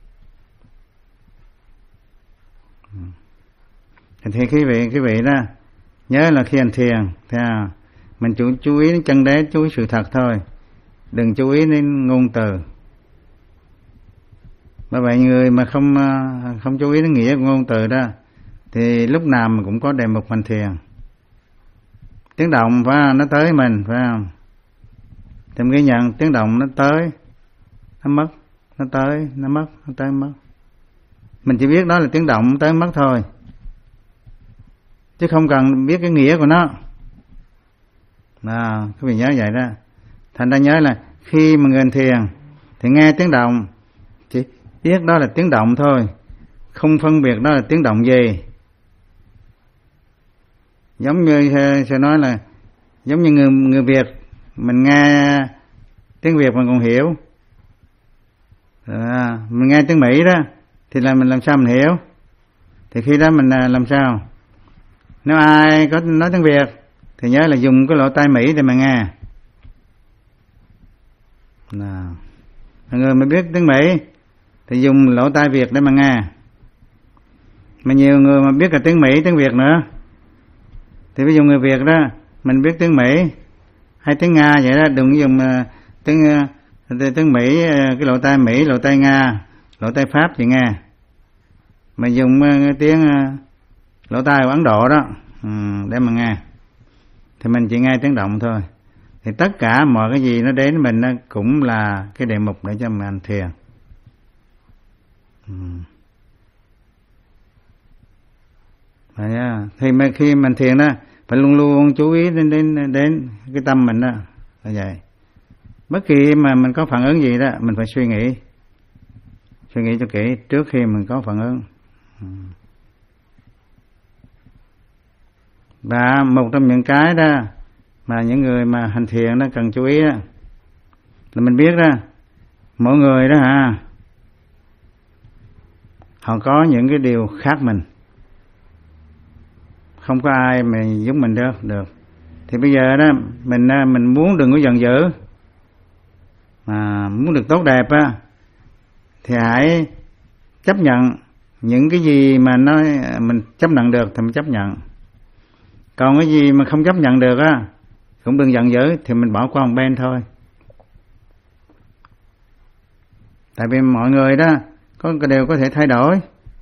Thì quý vị quý vị đó nhớ là khi hành thiền thì à, mình chú chú ý đến chân đế, chú ý sự thật thôi, đừng chú ý đến ngôn từ. Bởi vậy người mà không không chú ý đến nghĩa của ngôn từ đó thì lúc nào mình cũng có đề mục hành thiền. Tiếng động phải không? Nó tới mình phải không? Thì mình ghi nhận tiếng động nó tới, nó mất, nó tới, nó mất, nó tới, mất. Mình chỉ biết đó là tiếng động tới mất thôi, chứ không cần biết cái nghĩa của nó. À, các vị nhớ vậy đó. Thành ra nhớ là khi mà người hành thiền thì nghe tiếng động chỉ biết đó là tiếng động thôi, không phân biệt đó là tiếng động gì. Giống như sẽ nói là giống như người người Việt mình nghe tiếng Việt mình còn hiểu, à, mình nghe tiếng Mỹ đó thì là mình làm sao mình hiểu. Thì khi đó mình làm sao? Nếu ai có nói tiếng Việt thì nhớ là dùng cái lỗ tai Mỹ để mà nghe. Nào, người mà biết tiếng Mỹ thì dùng lỗ tai Việt để mà nghe. Mà nhiều người mà biết cả tiếng Mỹ, tiếng Việt nữa thì ví dụ người Việt đó mình biết tiếng Mỹ hay tiếng Nga vậy đó, đừng dùng uh, tiếng uh, tiếng Mỹ, uh, cái lỗ tai Mỹ, lỗ tai Nga, lỗ tai Pháp thì nghe. Mà dùng uh, tiếng uh, lỗ tai của Ấn Độ đó um, để mà nghe thì mình chỉ nghe tiếng động thôi. Thì tất cả mọi cái gì nó đến mình nó cũng là cái đề mục để cho mình hành thiền. um. Thì khi mình thiền đó phải luôn luôn chú ý đến đến đến cái tâm mình đó là vậy. Bất kỳ mà mình có phản ứng gì đó mình phải suy nghĩ suy nghĩ cho kỹ trước khi mình có phản ứng. Và một trong những cái đó mà những người mà hành thiền đó cần chú ý đó là mình biết đó, mỗi người đó hả, họ có những cái điều khác mình, không có ai mà giống mình được được. Thì bây giờ đó mình mình muốn đừng có giận dữ, mà muốn được tốt đẹp á thì hãy chấp nhận những cái gì mà nó mình chấp nhận được thì mình chấp nhận. Còn cái gì mà không chấp nhận được á cũng đừng giận dữ, thì mình bỏ qua một bên thôi. Tại vì mọi người đó có đều có thể thay đổi.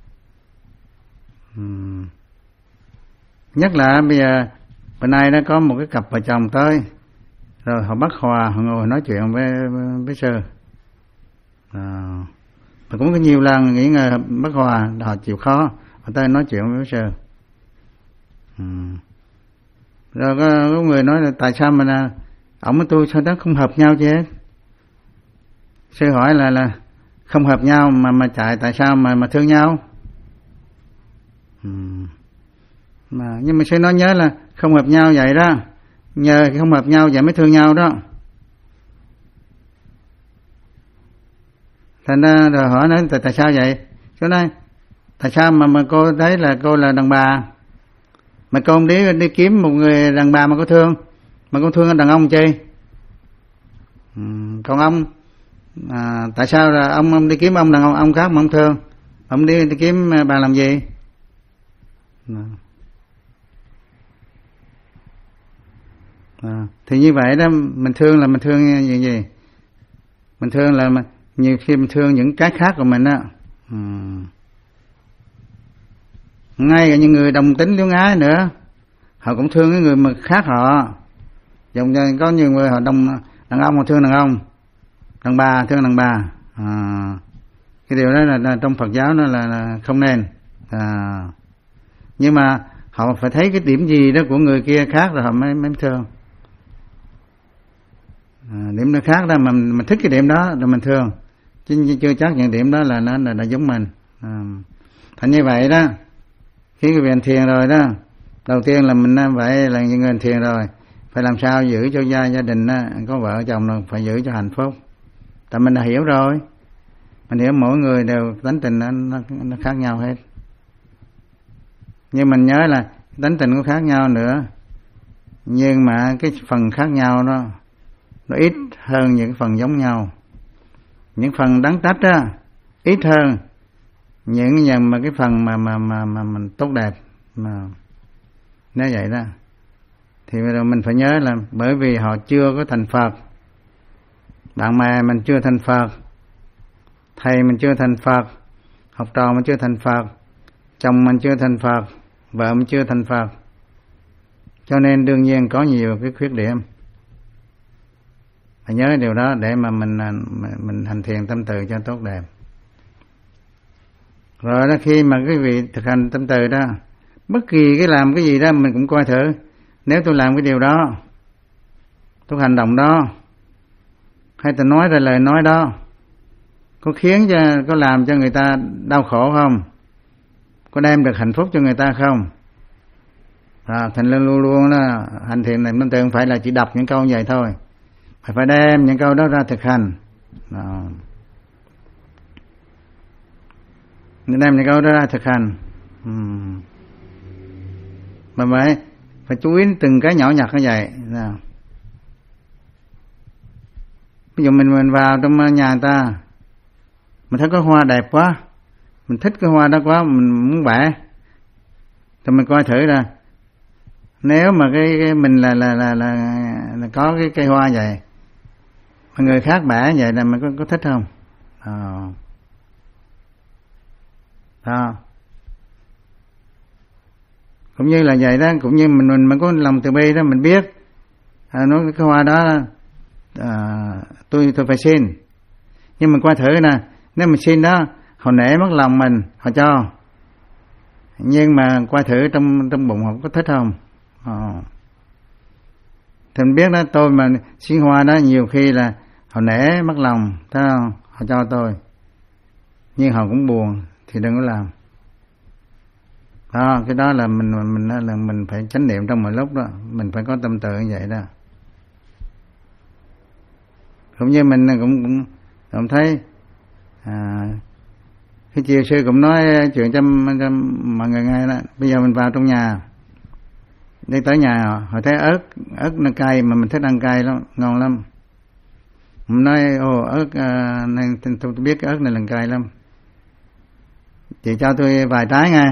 uhm. Nhất là bây giờ bữa nay nó có một cái cặp vợ chồng tới rồi họ bắt hòa, họ ngồi nói chuyện với với sư. À, mà cũng có nhiều lần nghĩ ngờ bắt hòa họ chịu khó, họ tới nói chuyện với sư. Ừ. Rồi có, có người nói là tại sao mà là ổng với tôi sao đó không hợp nhau chứ? Sư hỏi là là không hợp nhau mà mà chạy tại sao mà mà thương nhau? Ừ. Mà nhưng mà sư nói nhớ là không hợp nhau vậy đó, nhờ không hợp nhau vậy mới thương nhau đó. Thành ra rồi hỏi nói tại, tại sao vậy? Sư nói tại sao mà mà cô thấy là cô là đàn bà, mà cô không đi đi kiếm một người đàn bà mà có thương, mà cô thương đàn ông chi? Ừ, còn ông à, tại sao là ông ông đi kiếm ông đàn ông ông khác mà ông thương, ông đi đi kiếm bà làm gì? À, thì như vậy đó, mình thương là mình thương gì gì? Mình thương là mình, nhiều khi mình thương những cái khác của mình á. Ừ. Ngay cả những người đồng tính luyến ái nữa, họ cũng thương cái người mà khác họ. Giống như có nhiều người họ đồng đàn ông họ thương đàn ông, đàn bà thương đàn bà. À, cái điều đó là, là trong Phật giáo nó là, là không nên. À, nhưng mà họ phải thấy cái điểm gì đó của người kia khác rồi họ mới mới thương. À, điểm đó khác đó mà mình thích cái điểm đó rồi mình thương, chứ chưa chắc những điểm đó là nó là, là giống mình. À, thành như vậy đó, khi cái việc thiền rồi đó, đầu tiên là mình phải là những người thiền rồi phải làm sao giữ cho gia gia đình đó, có vợ chồng rồi phải giữ cho hạnh phúc. Tại mình đã hiểu rồi, mình hiểu mỗi người đều tánh tình nó, nó, nó khác nhau hết. Nhưng mình nhớ là tánh tình có khác nhau nữa, nhưng mà cái phần khác nhau đó nó ít hơn những phần giống nhau. Những phần đáng trách đó ít hơn những nhận mà cái phần mà mà mà mà mình tốt đẹp. Mà nếu vậy đó thì bây giờ mình phải nhớ là bởi vì họ chưa có thành Phật, bạn bè mình chưa thành Phật, thầy mình chưa thành Phật, học trò mình chưa thành Phật, chồng mình chưa thành Phật, vợ mình chưa thành Phật, cho nên đương nhiên có nhiều cái khuyết điểm. Phải nhớ điều đó để mà mình mình hành thiền tâm từ cho tốt đẹp. Rồi đó, khi mà cái vị thực hành tâm từ đó, bất kỳ cái làm cái gì đó mình cũng coi thử. Nếu tôi làm cái điều đó, tôi hành động đó, hay tôi nói ra lời nói đó, có khiến cho, có làm cho người ta đau khổ không? Có đem được hạnh phúc cho người ta không? À, thành luôn luôn luôn đó, hành thiền này tâm từ không phải là chỉ đọc những câu như vậy thôi, phải phải đem những câu đó ra thực hành. Đó. Đem những câu đó ra thực hành. Uhm. Mà phải phải chú ý từng cái nhỏ nhặt như vậy. Đó. Ví dụ mình mình vào trong nhà người ta, mình thấy có hoa đẹp quá, mình thích cái hoa đó quá, mình muốn vẽ, thì mình coi thử là nếu mà cái, cái mình là là, là là là có cái cây hoa vậy, mà người khác vẽ vậy là mình có, có thích không? À. À. Cũng như là vậy đó, cũng như mình mình, mình có lòng từ bi đó, mình biết à, nói cái hoa đó à, tôi tôi phải xin, nhưng mình coi thử nè, nếu mình xin đó họ nể mất lòng mình, họ cho, nhưng mà coi thử trong trong bụng họ có thích không? À. Thì mình biết đó, tôi mà xin hoa đó nhiều khi là họ nể mất lòng, thấy không? Họ cho tôi, nhưng họ cũng buồn, thì đừng có làm. Đó, cái đó là mình mình là mình phải chánh niệm trong mọi lúc đó, mình phải có tâm từ như vậy đó. Cũng như mình cũng cũng, cũng thấy à, cái chiều sư cũng nói chuyện cho, cho mọi người nghe đó. Bây giờ mình vào trong nhà, đi tới nhà họ thấy ớt ớt nó cay mà mình thích ăn cay lắm, ngon lắm. Mình nói ồ ớt à, này, tôi biết cái ớt này là cay lắm, chị cho tôi vài trái nghe.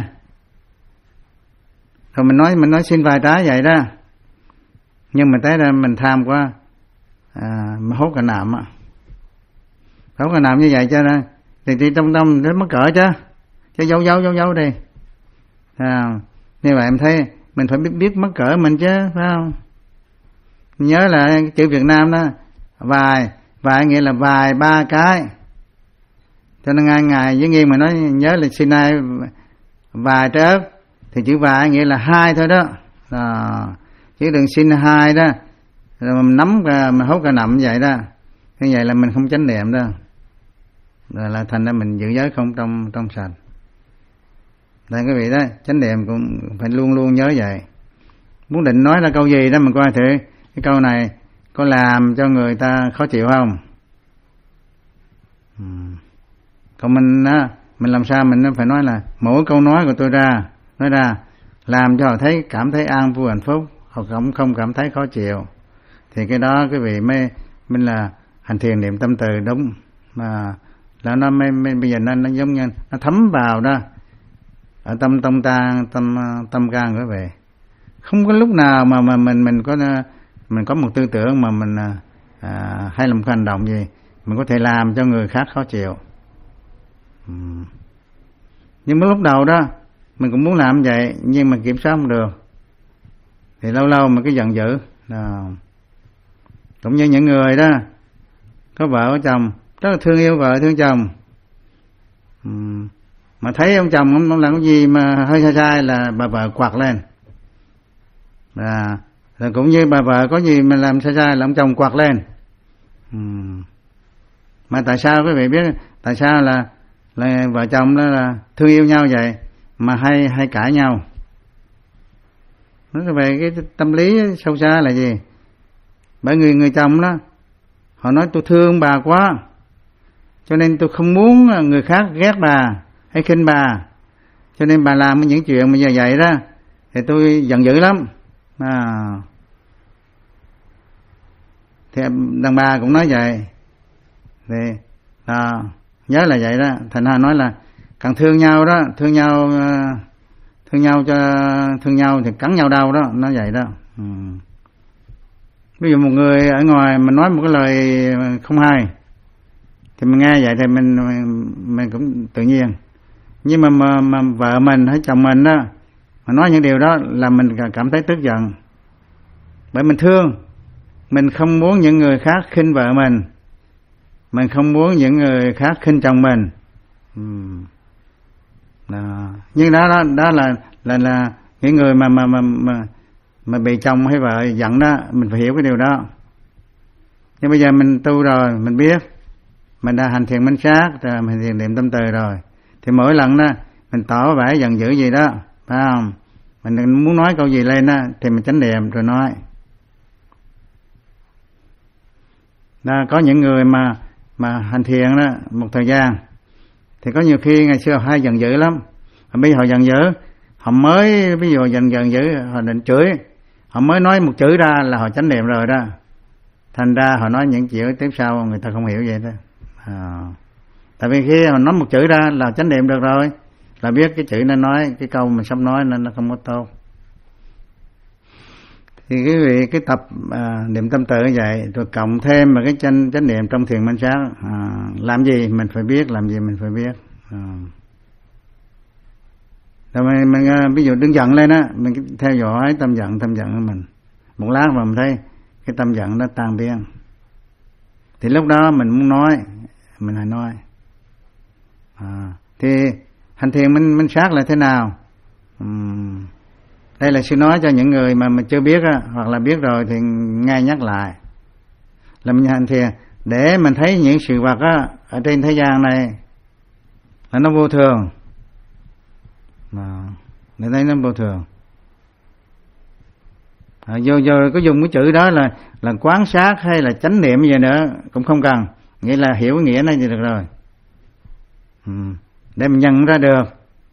Rồi mình nói mình nói xin vài trái vậy đó, nhưng mà thấy là mình tham quá, à, mà hốt cả nạm á, hốt cả nạm như vậy cho nên thì thì trong tâm nó mắc cỡ chứ, chứ giấu giấu giấu giấu đi. À, như vậy em thấy mình phải biết biết mắc cỡ mình chứ, phải không? Nhớ là chữ Việt Nam đó, vài vài nghĩa là vài ba cái, cho nên ngay ngày với nghiêng mà nói nhớ là xin ai vài trái ớt, thì chữ vài nghĩa là hai thôi đó. À, chứ đừng xin hai đó, rồi mình nắm mình hốt cả nậm vậy đó, như vậy là mình không chánh niệm đó, rồi là thành ra mình giữ giới không trong trong sạch. Đây quý vị đó, chánh niệm cũng phải luôn luôn nhớ vậy. Muốn định nói ra câu gì đó mình coi thử cái câu này có làm cho người ta khó chịu không? Ừ. Còn mình á, mình làm sao mình phải nói là mỗi câu nói của tôi ra, nói ra làm cho họ thấy cảm thấy an vui hạnh phúc, họ cũng không cảm thấy khó chịu, thì cái đó quý vị mới mình là hành thiền niệm tâm từ đúng, mà là nó mới, mới bây giờ nó, nó giống như nó thấm vào đó ở tâm tâm ta tâm tâm can quý vị. Không có lúc nào mà mà mình mình có mình có một tư tưởng mà mình à, hay làm một hành động gì mình có thể làm cho người khác khó chịu. Ừ. Nhưng mà lúc đầu đó mình cũng muốn làm vậy, nhưng mà kiểm soát không được, thì lâu lâu mình cứ giận dữ. Đó. Cũng như những người đó có vợ có chồng rất là thương yêu vợ thương chồng, ừ. mà thấy ông chồng không làm cái gì mà hơi sai sai là bà vợ quạt lên. À, rồi cũng như bà vợ có gì mà làm sai sai là ông chồng quạt lên. Ừ. Mà tại sao quý vị biết tại sao là là vợ chồng đó là thương yêu nhau vậy mà hay hay cãi nhau? Nói về cái tâm lý sâu xa là gì? Bởi người người chồng đó họ nói tôi thương bà quá, cho nên tôi không muốn người khác ghét bà hay khinh bà, cho nên bà làm những chuyện mà như vậy đó thì tôi giận dữ lắm. À, thì đàn bà cũng nói vậy, thì à, nhớ là vậy đó. Thành ra nói là càng thương nhau đó, thương nhau thương nhau cho thương nhau thì cắn nhau đau đó, nói vậy đó. Ừ. Ví dụ một người ở ngoài mà nói một cái lời không hay thì mình nghe vậy thì mình mình, mình cũng tự nhiên. Nhưng mà, mà mà vợ mình hay chồng mình đó mà nói những điều đó là mình cảm thấy tức giận, bởi mình thương, mình không muốn những người khác khinh vợ mình, mình không muốn những người khác khinh chồng mình. Uhm. Đó. Nhưng đó đó đó là là là những người mà mà mà mà mà bị chồng hay vợ giận đó, mình phải hiểu cái điều đó. Nhưng bây giờ mình tu rồi, mình biết, mình đã hành thiền minh sát, rồi mình thiền niệm tâm từ rồi, thì mỗi lần đó mình tỏ vẻ giận dữ gì đó, phải không? Mình muốn nói câu gì lên đó thì mình chánh niệm rồi nói. Đó, có những người mà mà hành thiền đó một thời gian thì có nhiều khi ngày xưa họ hay giận dữ lắm, mà bây giờ họ giận dữ, họ mới ví dụ giận giận dữ họ định chửi, họ mới nói một chữ ra là họ chánh niệm rồi đó, thành ra họ nói những chữ tiếp sau người ta không hiểu vậy đó. À, tại vì khi họ nói một chữ ra là chánh niệm được rồi, là biết cái chữ nó nói, cái câu mình sắp nói nên nó không có tốt. Thì quý vị cái tập à, niệm tâm tự như vậy, rồi cộng thêm mà cái chánh chánh niệm trong thiền minh sát, à, làm gì mình phải biết, làm gì mình phải biết. À. Rồi mình, mình ví dụ đứng giận lên á, mình theo dõi tâm giận, tâm giận của mình. Một lát mà mình thấy cái tâm giận nó tan biến, thì lúc đó mình muốn nói, mình hãy nói. À, thì hành thiền minh minh sát là thế nào? Uhm, đây là sư nói cho những người mà mình chưa biết á, hoặc là biết rồi thì nghe nhắc lại. Là mình hành thiền để mình thấy những sự vật á ở trên thế gian này là nó vô thường, mà để thấy nó vô thường. À, vô vô có dùng cái chữ đó là là quán sát hay là chánh niệm gì nữa cũng không cần, nghĩa là hiểu cái nghĩa này thì được rồi. Ừ. Để mình nhận ra được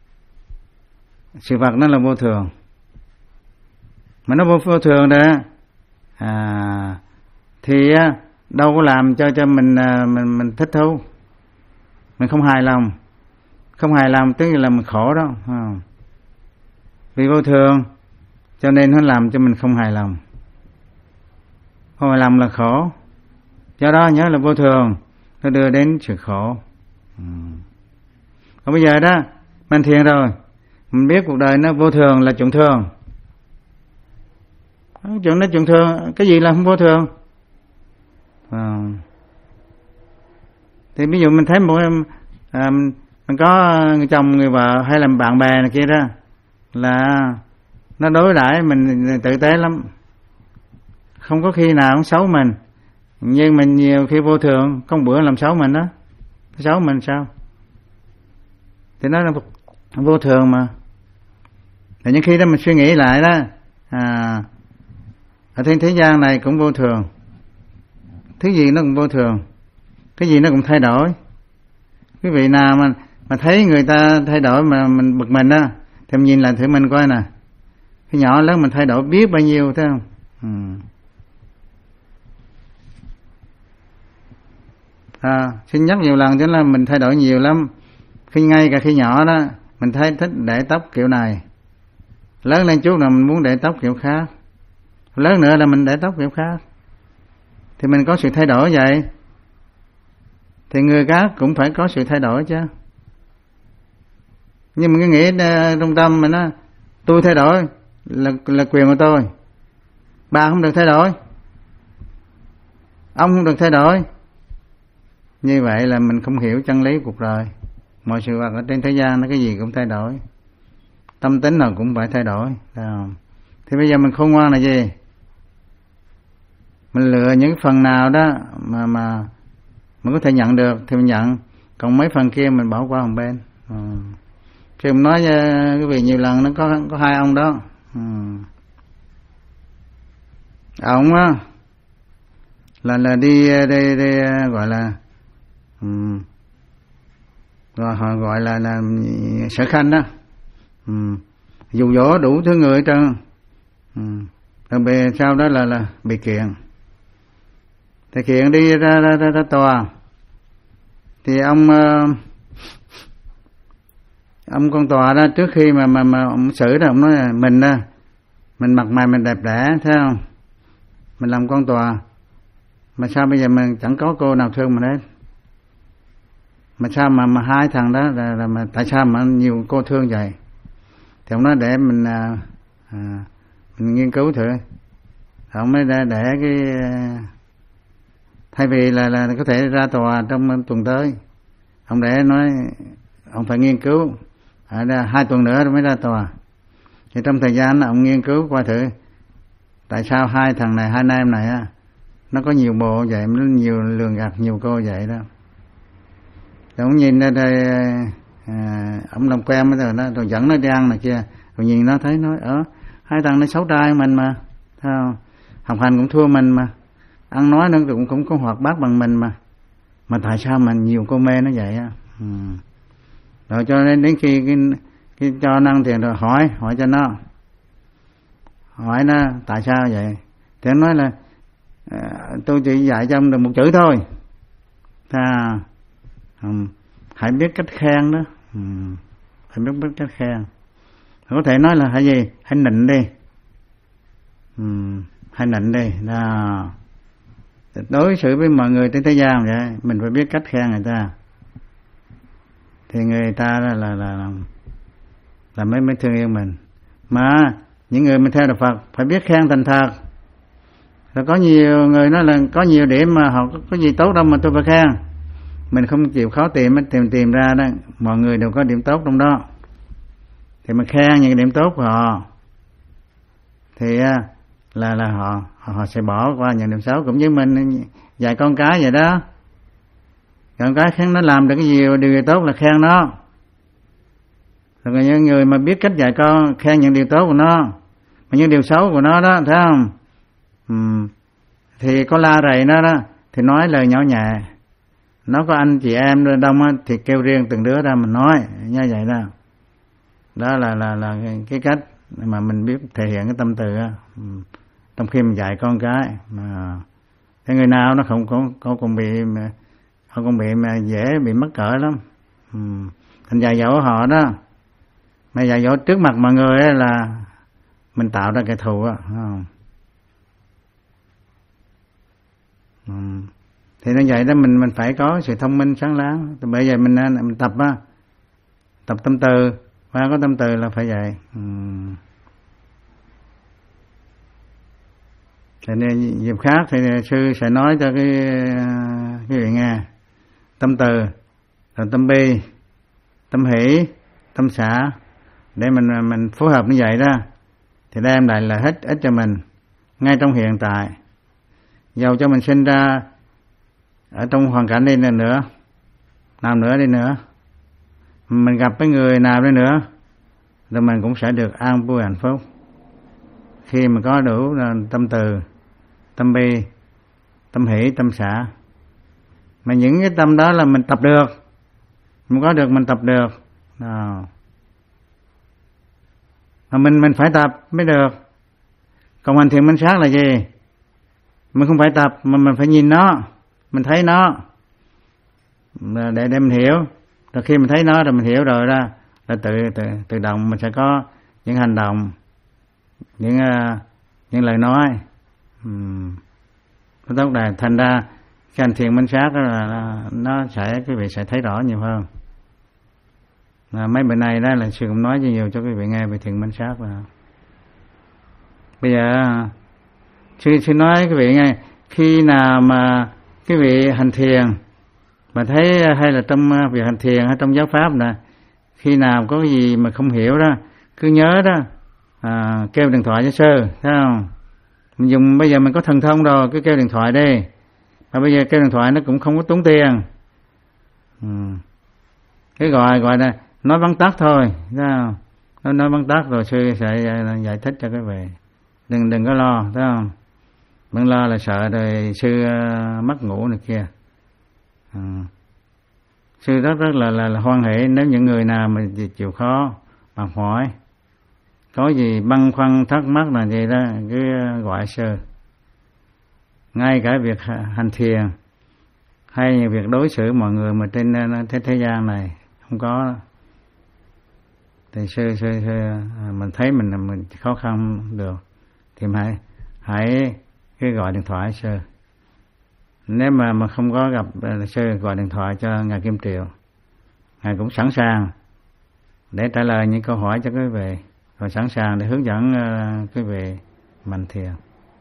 sự vật nó là vô thường, mà nó vô, vô thường đó à, thì đâu có làm cho cho mình mình mình thích thú, mình không hài lòng, không hài lòng tức là mình khổ đó. À, vì vô thường cho nên nó làm cho mình không hài lòng, không hài lòng là khổ, do đó nhớ là vô thường nó đưa đến sự khổ. Ừ. Còn bây giờ đó mình thiền rồi, mình biết cuộc đời nó vô thường là chuyện thường. Chuyện nó chuyện thường, cái gì là không vô thường? À, thì ví dụ mình thấy một em à, mình có người chồng người vợ hay là bạn bè này kia đó, là nó đối đãi mình tử tế lắm, không có khi nào cũng xấu mình, nhưng mình nhiều khi vô thường, có một bữa làm xấu mình đó, xấu mình sao? Thì nó là vô thường mà. Thì những khi đó mình suy nghĩ lại đó, à, ở trên thế gian này cũng vô thường, thứ gì nó cũng vô thường, cái gì nó cũng thay đổi. Quý vị nào mà mà thấy người ta thay đổi mà mình bực mình đó, thì mình nhìn lại thử mình coi nè, cái nhỏ lớn mình thay đổi biết bao nhiêu, thấy không? Ừ. À, xin nhắc nhiều lần, chứ là mình thay đổi nhiều lắm. Khi ngay cả khi nhỏ đó mình thấy thích để tóc kiểu này, lớn lên chút là mình muốn để tóc kiểu khác, lớn nữa là mình để tóc kiểu khác, thì mình có sự thay đổi vậy. Thì người khác cũng phải có sự thay đổi chứ. Nhưng mà cái nghĩ trong tâm mình á, tôi thay đổi là là quyền của tôi, bà không được thay đổi, ông không được thay đổi. Như vậy là mình không hiểu chân lý cuộc đời. Mọi sự vật ở trên thế gian nó cái gì cũng thay đổi, tâm tính nào cũng phải thay đổi. Thì bây giờ mình khôn ngoan là gì? Mình lựa những phần nào đó mà mà mình có thể nhận được thì mình nhận, còn mấy phần kia mình bỏ qua một bên. À, chứ mình nói quý vị nhiều lần, nó có có hai ông đó. À, ông á là là đi đi, đi gọi là um, rồi họ gọi là là sở khanh đó, um, dụ dỗ đủ thứ người hết trơn. Um, rồi về sau đó là là bị kiện. Thì kiện đi ra ra ra, ra tòa, thì ông uh, ông con tòa đó, trước khi mà mà mà ông xử đó, ông nói là mình đó, mình mặt mày mình đẹp đẽ, thấy không, mình làm con tòa mà sao bây giờ mình chẳng có cô nào thương mình hết. mà sao mà mà hai thằng đó là, là mà tại sao mà nhiều cô thương vậy? Thì ông nói để mình à, à, mình nghiên cứu thử. Ông mới để, để cái thay vì là là có thể ra tòa trong tuần tới, ông để nói ông phải nghiên cứu à, hai tuần nữa mới ra tòa. Thì trong thời gian ông nghiên cứu qua thử tại sao hai thằng này, hai anh em này á, nó có nhiều bộ vậy, nó nhiều lường gạt nhiều cô vậy đó. Rồi ông nhìn ra đây, à, ông làm quen với rồi đó, rồi dẫn nó đi ăn này kia, rồi nhìn nó thấy nói ở hai thằng nó xấu trai mình mà, thấy không? Học hành cũng thua mình mà, ăn nói nó cũng cũng có hoạt bát bằng mình mà, mà tại sao mà nhiều cô mê nó vậy á? Ừ. Rồi cho nên đến khi cái, cái cho nó ăn tiền rồi hỏi hỏi cho nó, hỏi nó tại sao vậy? Thì nó nói là à, tôi chỉ dạy cho ông được một chữ thôi, à, um, hãy biết cách khen đó, um, hãy biết biết cách khen. Có thể nói là hãy gì, hãy nịnh đi, um, hãy nịnh đi. Đó. Đối xử với mọi người trên thế gian vậy, mình phải biết cách khen người ta, thì người ta là là là, là mới mới thương yêu mình. Mà những người mình theo đạo Phật phải biết khen thành thật. Rồi có nhiều người nói là có nhiều điểm mà họ có, có gì tốt đâu mà tôi phải khen. Mình không chịu khó tìm tìm tìm ra đó, mọi người đều có điểm tốt trong đó. Thì mình khen những điểm tốt của họ thì là là họ họ sẽ bỏ qua những điểm xấu. Cũng như mình dạy con cái vậy đó, con cái khen nó làm được cái gì điều tốt là khen nó. Rồi những người mà biết cách dạy con khen những điều tốt của nó, mà những điều xấu của nó đó, thấy không? Ừ. Thì có la rầy nó đó thì nói lời nhỏ nhẹ. Nó có anh chị em đông á thì kêu riêng từng đứa ra mình nói như vậy đó. Đó là là là cái cách mà mình biết thể hiện cái tâm từ á, trong khi mình dạy con cái. Mà cái người nào nó không có có còn bị mà họ còn bị mà dễ bị mắc cỡ lắm. Ừ. Thành dạy dỗ họ đó, mà dạy dỗ trước mặt mọi người ấy là mình tạo ra kẻ thù á, không? Ừ. Thì nó vậy đó, mình mình phải có sự thông minh sáng láng. Bởi vậy mình mình tập á, tập tâm từ, và có tâm từ là phải vậy. Ừ. Cho nên dịp khác thì sư sẽ nói cho cái cái vị nghe tâm từ, rồi tâm bi, tâm hỷ, tâm xả, để mình mình phối hợp như vậy đó thì đem lại là hết ích cho mình ngay trong hiện tại. Dầu cho mình sinh ra ở trong hoàn cảnh đi nữa, nào nữa đi nữa, mình gặp cái người nào đi nữa, rồi mình cũng sẽ được an vui hạnh phúc khi mà có đủ tâm từ, tâm bi, tâm hỷ, tâm xả. Mà những cái tâm đó là mình tập được, mình có được mình tập được. Đó. Mà mình mình phải tập mới được. Còn hành thiện minh sát là gì? Mình không phải tập mà mình phải nhìn nó, mình thấy nó để để mình hiểu. Rồi khi mình thấy nó rồi mình hiểu rồi đó, là tự tự tự động mình sẽ có những hành động, những uh, những lời nói um, nó tốt đẹp. Thành ra cái hành thiện minh sát đó là, là nó sẽ quý vị sẽ thấy rõ nhiều hơn. Mà mấy bữa nay đó là sư cũng nói nhiều cho quý vị nghe về thiện minh sát. Là bây giờ sư sư nói quý vị nghe, khi nào mà quý vị hành thiền mà thấy, hay là trong việc hành thiền hay trong giáo pháp nè, khi nào có cái gì mà không hiểu đó, cứ nhớ đó, à, kêu điện thoại cho sư, thấy không? Mình dùng bây giờ mình có thần thông rồi, cứ kêu điện thoại đi. Mà bây giờ kêu điện thoại nó cũng không có tốn tiền. Ừ. Cái gọi gọi là nói vắn tắt thôi, thấy không? Nói nói vắn tắt rồi sư sẽ giải thích cho quý vị. Đừng đừng có lo, thấy không? Đừng lo là sợ rồi sư uh, mất ngủ này kia. Ừ. Sư rất rất là, là là hoan hỷ nếu những người nào mà chịu khó mà hỏi, có gì băn khoăn thắc mắc là gì đó cứ gọi sư. Ngay cả việc hành thiền hay việc đối xử mọi người mà trên thế, thế gian này không có thì sư sư, sư mình thấy mình mình khó khăn được thì hãy hãy cứ gọi điện thoại sư. Nếu mà mà không có gặp sư, gọi điện thoại cho ngài Kim Triều Ngài cũng sẵn sàng để trả lời những câu hỏi cho quý vị, và sẵn sàng để hướng dẫn uh, quý vị mạnh thiền.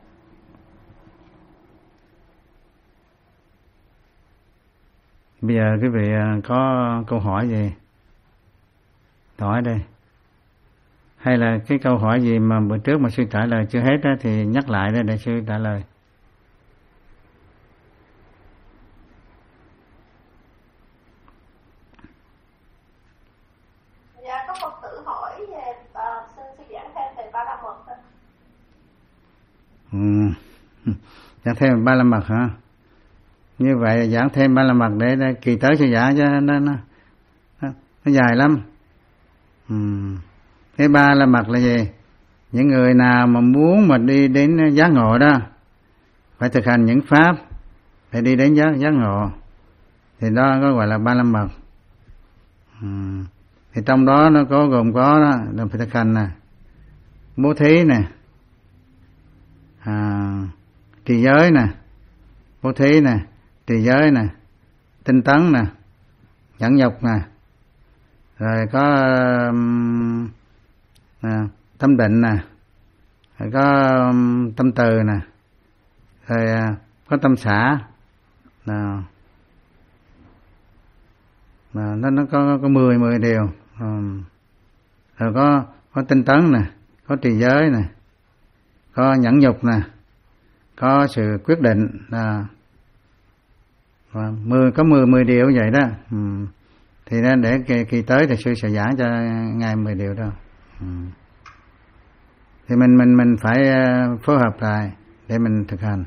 Bây giờ quý vị uh, có câu hỏi gì? Hỏi đây. Hay là cái câu hỏi gì mà bữa trước mà sư trả lời chưa hết đó, thì nhắc lại đây để sư trả lời. Dạ, có Phật tử hỏi về uh, xin sư giảng thêm về ba la mật thôi. Ừ. Giảng thêm ba la mật hả? Như vậy giảng thêm ba la mật để, để kỳ tới sư giảng cho nó, nó, nó, nó dài lắm. Ừ. Cái ba la mật là gì? Những người nào mà muốn mà đi đến giác ngộ đó phải thực hành những pháp để đi đến giác, giác ngộ, thì đó có gọi là ba la mật. Ừ. Thì trong đó nó có gồm có đó là phải thực hành nè, bố thí nè, à, trì giới nè, bố thí nè, trì giới nè, tinh tấn nè, nhẫn nhục nè, rồi có um, à, tâm định nè, rồi có um, tâm từ nè, rồi à, có tâm xả, nào, à, nó nó có có mười mười điều, um, rồi có có tinh tấn nè, có trì giới nè, có nhẫn nhục nè, có sự quyết định, à, và mười có mười mười điều vậy đó. Um, thì đó để kỳ, kỳ tới thì sư sẽ giảng cho ngài mười điều đó. Ừ. Thì mình mình mình phải uh, phối hợp lại để mình thực hành.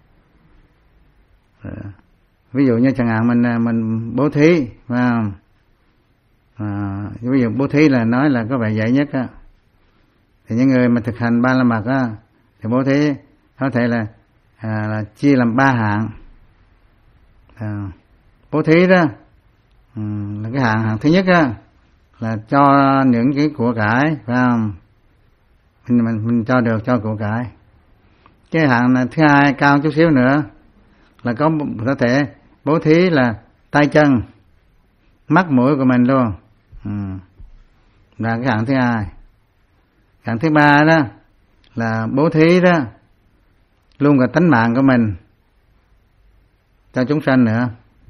Uh, ví dụ như chẳng hạn mình mình bố thí, phải không? Uh, ví dụ bố thí là nói là có vẻ dễ nhất á. Thì những người mà thực hành ba la mật á, thì bố thí có thể là, à, là chia làm ba hạng. Uh, bố thí đó, Ừ, là cái hạng hạng thứ nhất á là cho những cái của cải, phải không? Mình mình mình cho được cho của cải. Cái hạng là thứ hai cao chút xíu nữa là có có thể bố thí là tay chân, mắt mũi của mình luôn. Ừ. Là cái hạng thứ hai. Hạng thứ ba đó là bố thí đó luôn cả tánh mạng của mình cho chúng sanh nữa.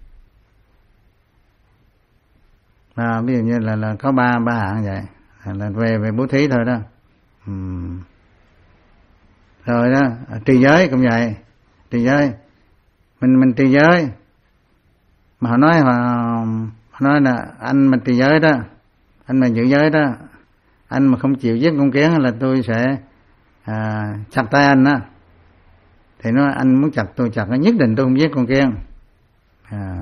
À, ví dụ như là là có ba ba hạng vậy, là về về bố thí thôi đó. Uhm. Rồi đó, trì giới cũng vậy, trì giới mình mình trì giới mà họ nói họ, họ nói là anh mà trì giới đó, anh mà giữ giới đó, anh mà không chịu giết con kiến là tôi sẽ à, chặt tay anh đó. Thì nói anh muốn chặt tôi chặt, nhất định tôi không giết con kiến. À.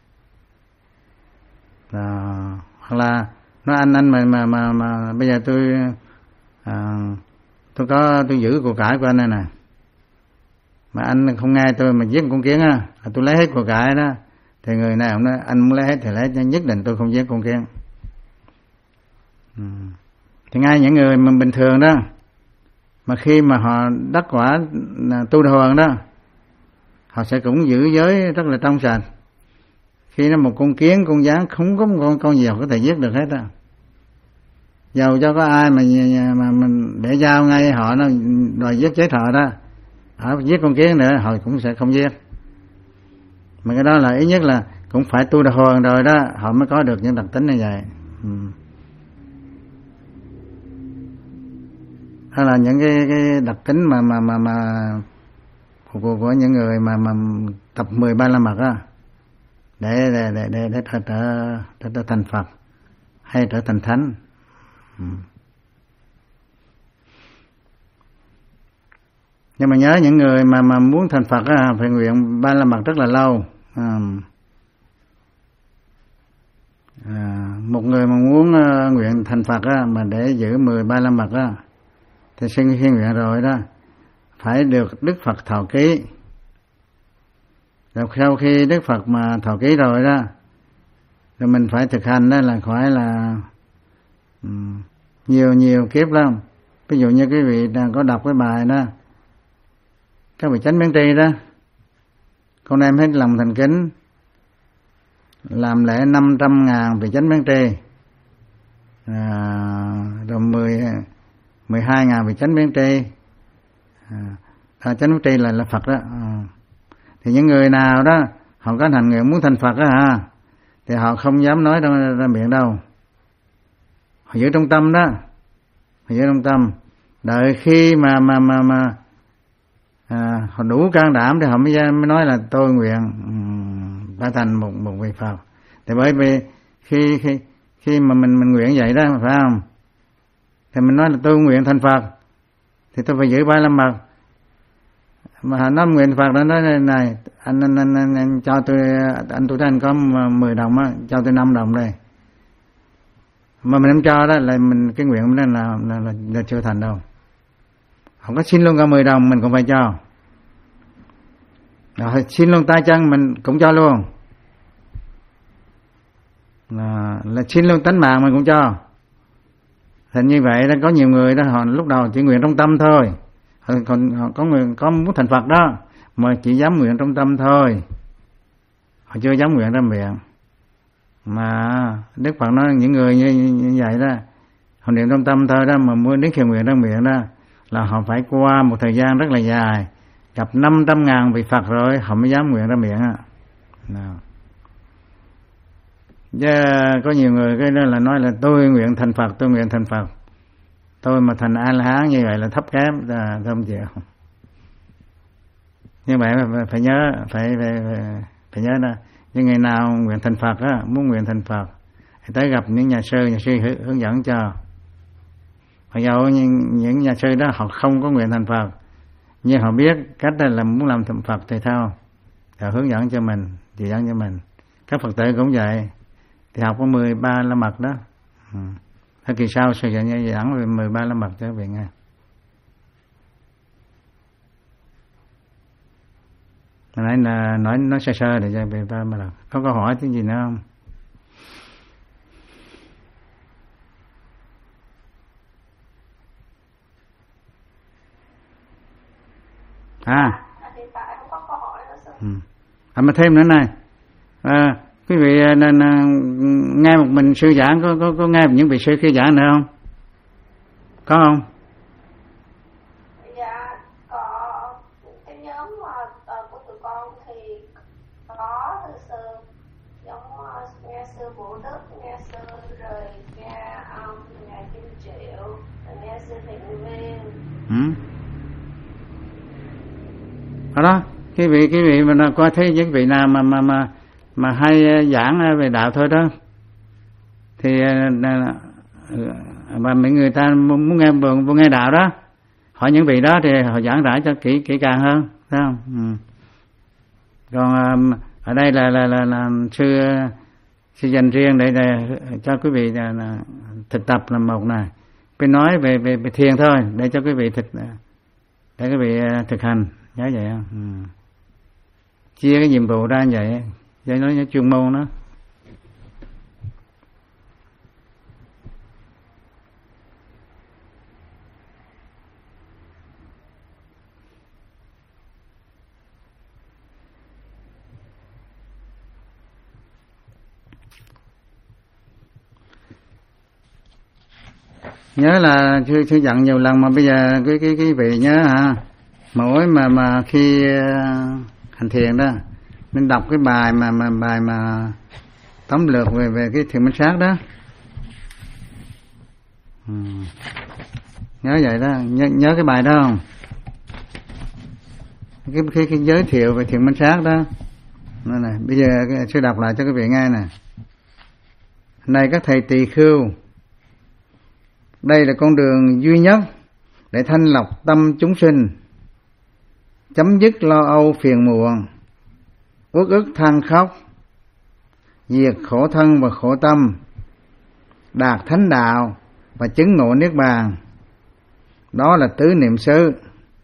À, hoặc là nói anh anh mà mà mà, mà bây giờ tôi à, tôi có tôi giữ của cải của anh này nè, mà anh không nghe tôi mà giết con kiến á, là tôi lấy hết của cải đó. Thì người này ông nói anh muốn lấy hết thì lấy, nhất định tôi không giết con kiến. Ừ. Thì ngay những người mà bình thường đó, mà khi mà họ đắc quả tu đà hoàng đó, họ sẽ cũng giữ giới rất là trong sạch. Khi nó một con kiến, con gián, không có một con, con gì có thể giết được hết á. Dầu cho có ai mà mà mình để giao ngay họ nó đòi giết chết họ đó, họ giết con kiến nữa, họ cũng sẽ không giết. Mà cái đó là ít nhất là cũng phải tu đà hoàng rồi đó, họ mới có được những đặc tính như vậy. Ừ. Đó là những cái, cái đặc tính mà mà mà mà của, của, của những người mà mà tập mười ba la mật á. để để để để, để trở trở trở thành Phật hay trở thành thánh. Ừ. Nhưng mà nhớ những người mà mà muốn thành Phật á, phải nguyện ba la mật rất là lâu. À, à, một người mà muốn uh, nguyện thành Phật á, mà để giữ mười ba la mật á, thì xin khi nguyện rồi đó phải được Đức Phật thọ ký. Rồi sau khi Đức Phật mà thọ ký rồi đó, rồi mình phải thực hành đó là phải là um, nhiều nhiều kiếp lắm. Ví dụ như quý vị đang có đọc cái bài đó, các vị chánh biến tri đó, con đem hết lòng thành kính làm lễ năm trăm ngàn vị chánh biến tri, à, rồi mười mười hai ngàn vị chánh biến tri. À, à, chánh biến tri là là Phật đó. À. Thì những người nào đó họ có hành nguyện muốn thành Phật đó hả, thì họ không dám nói ra, ra miệng đâu, họ giữ trong tâm đó, họ giữ trong tâm. Đợi khi mà mà mà mà à, họ đủ can đảm thì họ mới mới nói là tôi nguyện um, đã thành một một vị Phật. Thì bởi vì khi khi khi mà mình mình nguyện vậy đó, phải không? Thì mình nói là tôi nguyện thành Phật, thì tôi phải giữ ba la mật. Mà họ nói nguyện Phật đó, nói này, này anh, anh, anh, anh, anh cho tôi, anh tôi thấy anh có mười đồng á, cho tôi năm đồng đây. Mà mình không cho đó là mình cái nguyện đó là, là, là, là chưa thành đâu. Không có xin luôn cả mười đồng mình cũng phải cho. Rồi xin luôn tay chân mình cũng cho luôn. Là, là xin luôn tánh mạng mình cũng cho. Thành như vậy đó, có nhiều người đó họ lúc đầu chỉ nguyện trong tâm thôi. Họ còn họ có nguyện có muốn thành Phật đó mà chỉ dám nguyện trong tâm thôi. Họ chưa dám nguyện ra miệng. Mà Đức Phật nói những người như, như vậy đó, họ niệm trong tâm thôi đó, mà muốn đến khi nguyện ra miệng đó là họ phải qua một thời gian rất là dài, gặp năm trăm ngàn vị Phật rồi họ mới dám nguyện ra miệng á. Yeah, có nhiều người cái đó là nói là tôi nguyện thành Phật, tôi nguyện thành Phật. Tôi mà thành A-la-hán như vậy là thấp kém, là không chịu. Như vậy phải, phải nhớ, phải, phải, phải, phải nhớ đó. Những người nào nguyện thành Phật á, muốn nguyện thành Phật, thì tới gặp những nhà sư, nhà sư hướng dẫn cho. Mặc dù những, những nhà sư đó họ không có nguyện thành Phật, nhưng họ biết cách là, là muốn làm thành Phật thì sao, họ hướng dẫn cho mình, chỉ dẫn cho mình. Các Phật tử cũng vậy, thì học có mười ba la mật đó. Ừ. Thế kỳ sau sư dẫn dẫn về mười ba la mật cho các vị nghe. Nãy là nói nói sơ sơ để cho về ba mà có câu hỏi cái gì nữa không? À, ừ. À mà thêm nữa này, à, quý vị nên nghe một mình sư giảng, có có có nghe những vị sư kia giảng nữa không? Có không? Dạ có. Cái nhóm của tụi con thì có từ sư, giống nghe sư Vũ Đức, nghe sư rồi nghe um, ngài Kim Triệu, rồi nghe sư Thiện Viên. Ừ. Đó đó, cái vị cái vị mà coi thấy những vị nào mà mà mà mà hay giảng về đạo thôi đó, thì mà mấy người ta muốn nghe muốn nghe đạo đó, hỏi những vị đó thì họ giảng rãi cho kỹ kỹ càng hơn, thấy không? Ừ. Còn ở đây là là là, là sư sư dành riêng để, để cho quý vị là, là thực tập là một này, phải nói về về, về thiền thôi, để cho quý vị thực để quý vị thực hành, nhớ vậy không? Ừ. Chia cái nhiệm vụ ra như vậy, để nói những chuyên môn đó. Nhớ là sư sư dặn nhiều lần mà bây giờ cái cái cái vị nhớ hả, mỗi mà mà khi hành thiền đó nên đọc cái bài mà mà bài mà tóm lược về về cái thiền minh sát đó. Ừ. Nhớ vậy đó, nhớ, nhớ cái bài đó không? Cái, cái, cái giới thiệu về thiền minh sát đó. Đó này, bây giờ cái, sư đọc lại cho quý vị nghe nè. Này các thầy tỳ khưu, đây là con đường duy nhất để thanh lọc tâm chúng sinh, chấm dứt lo âu phiền muộn, uất ức than khóc, diệt khổ thân và khổ tâm, đạt thánh đạo và chứng ngộ niết bàn. Đó là tứ niệm xứ.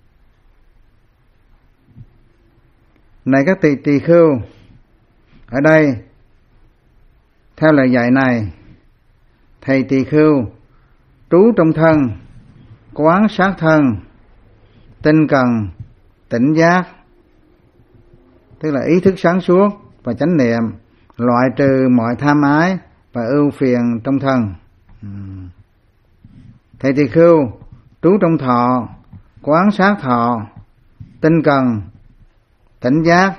Này các tỳ tỳ khưu, ở đây theo lời dạy này, thầy tỳ khưu trú trong thân, quán sát thân, tinh cần, tỉnh giác, tức là ý thức sáng suốt và chánh niệm loại trừ mọi tham ái và ưu phiền trong thân. Thầy tỳ khưu trú trong thọ, quán sát thọ, tinh cần, tỉnh giác,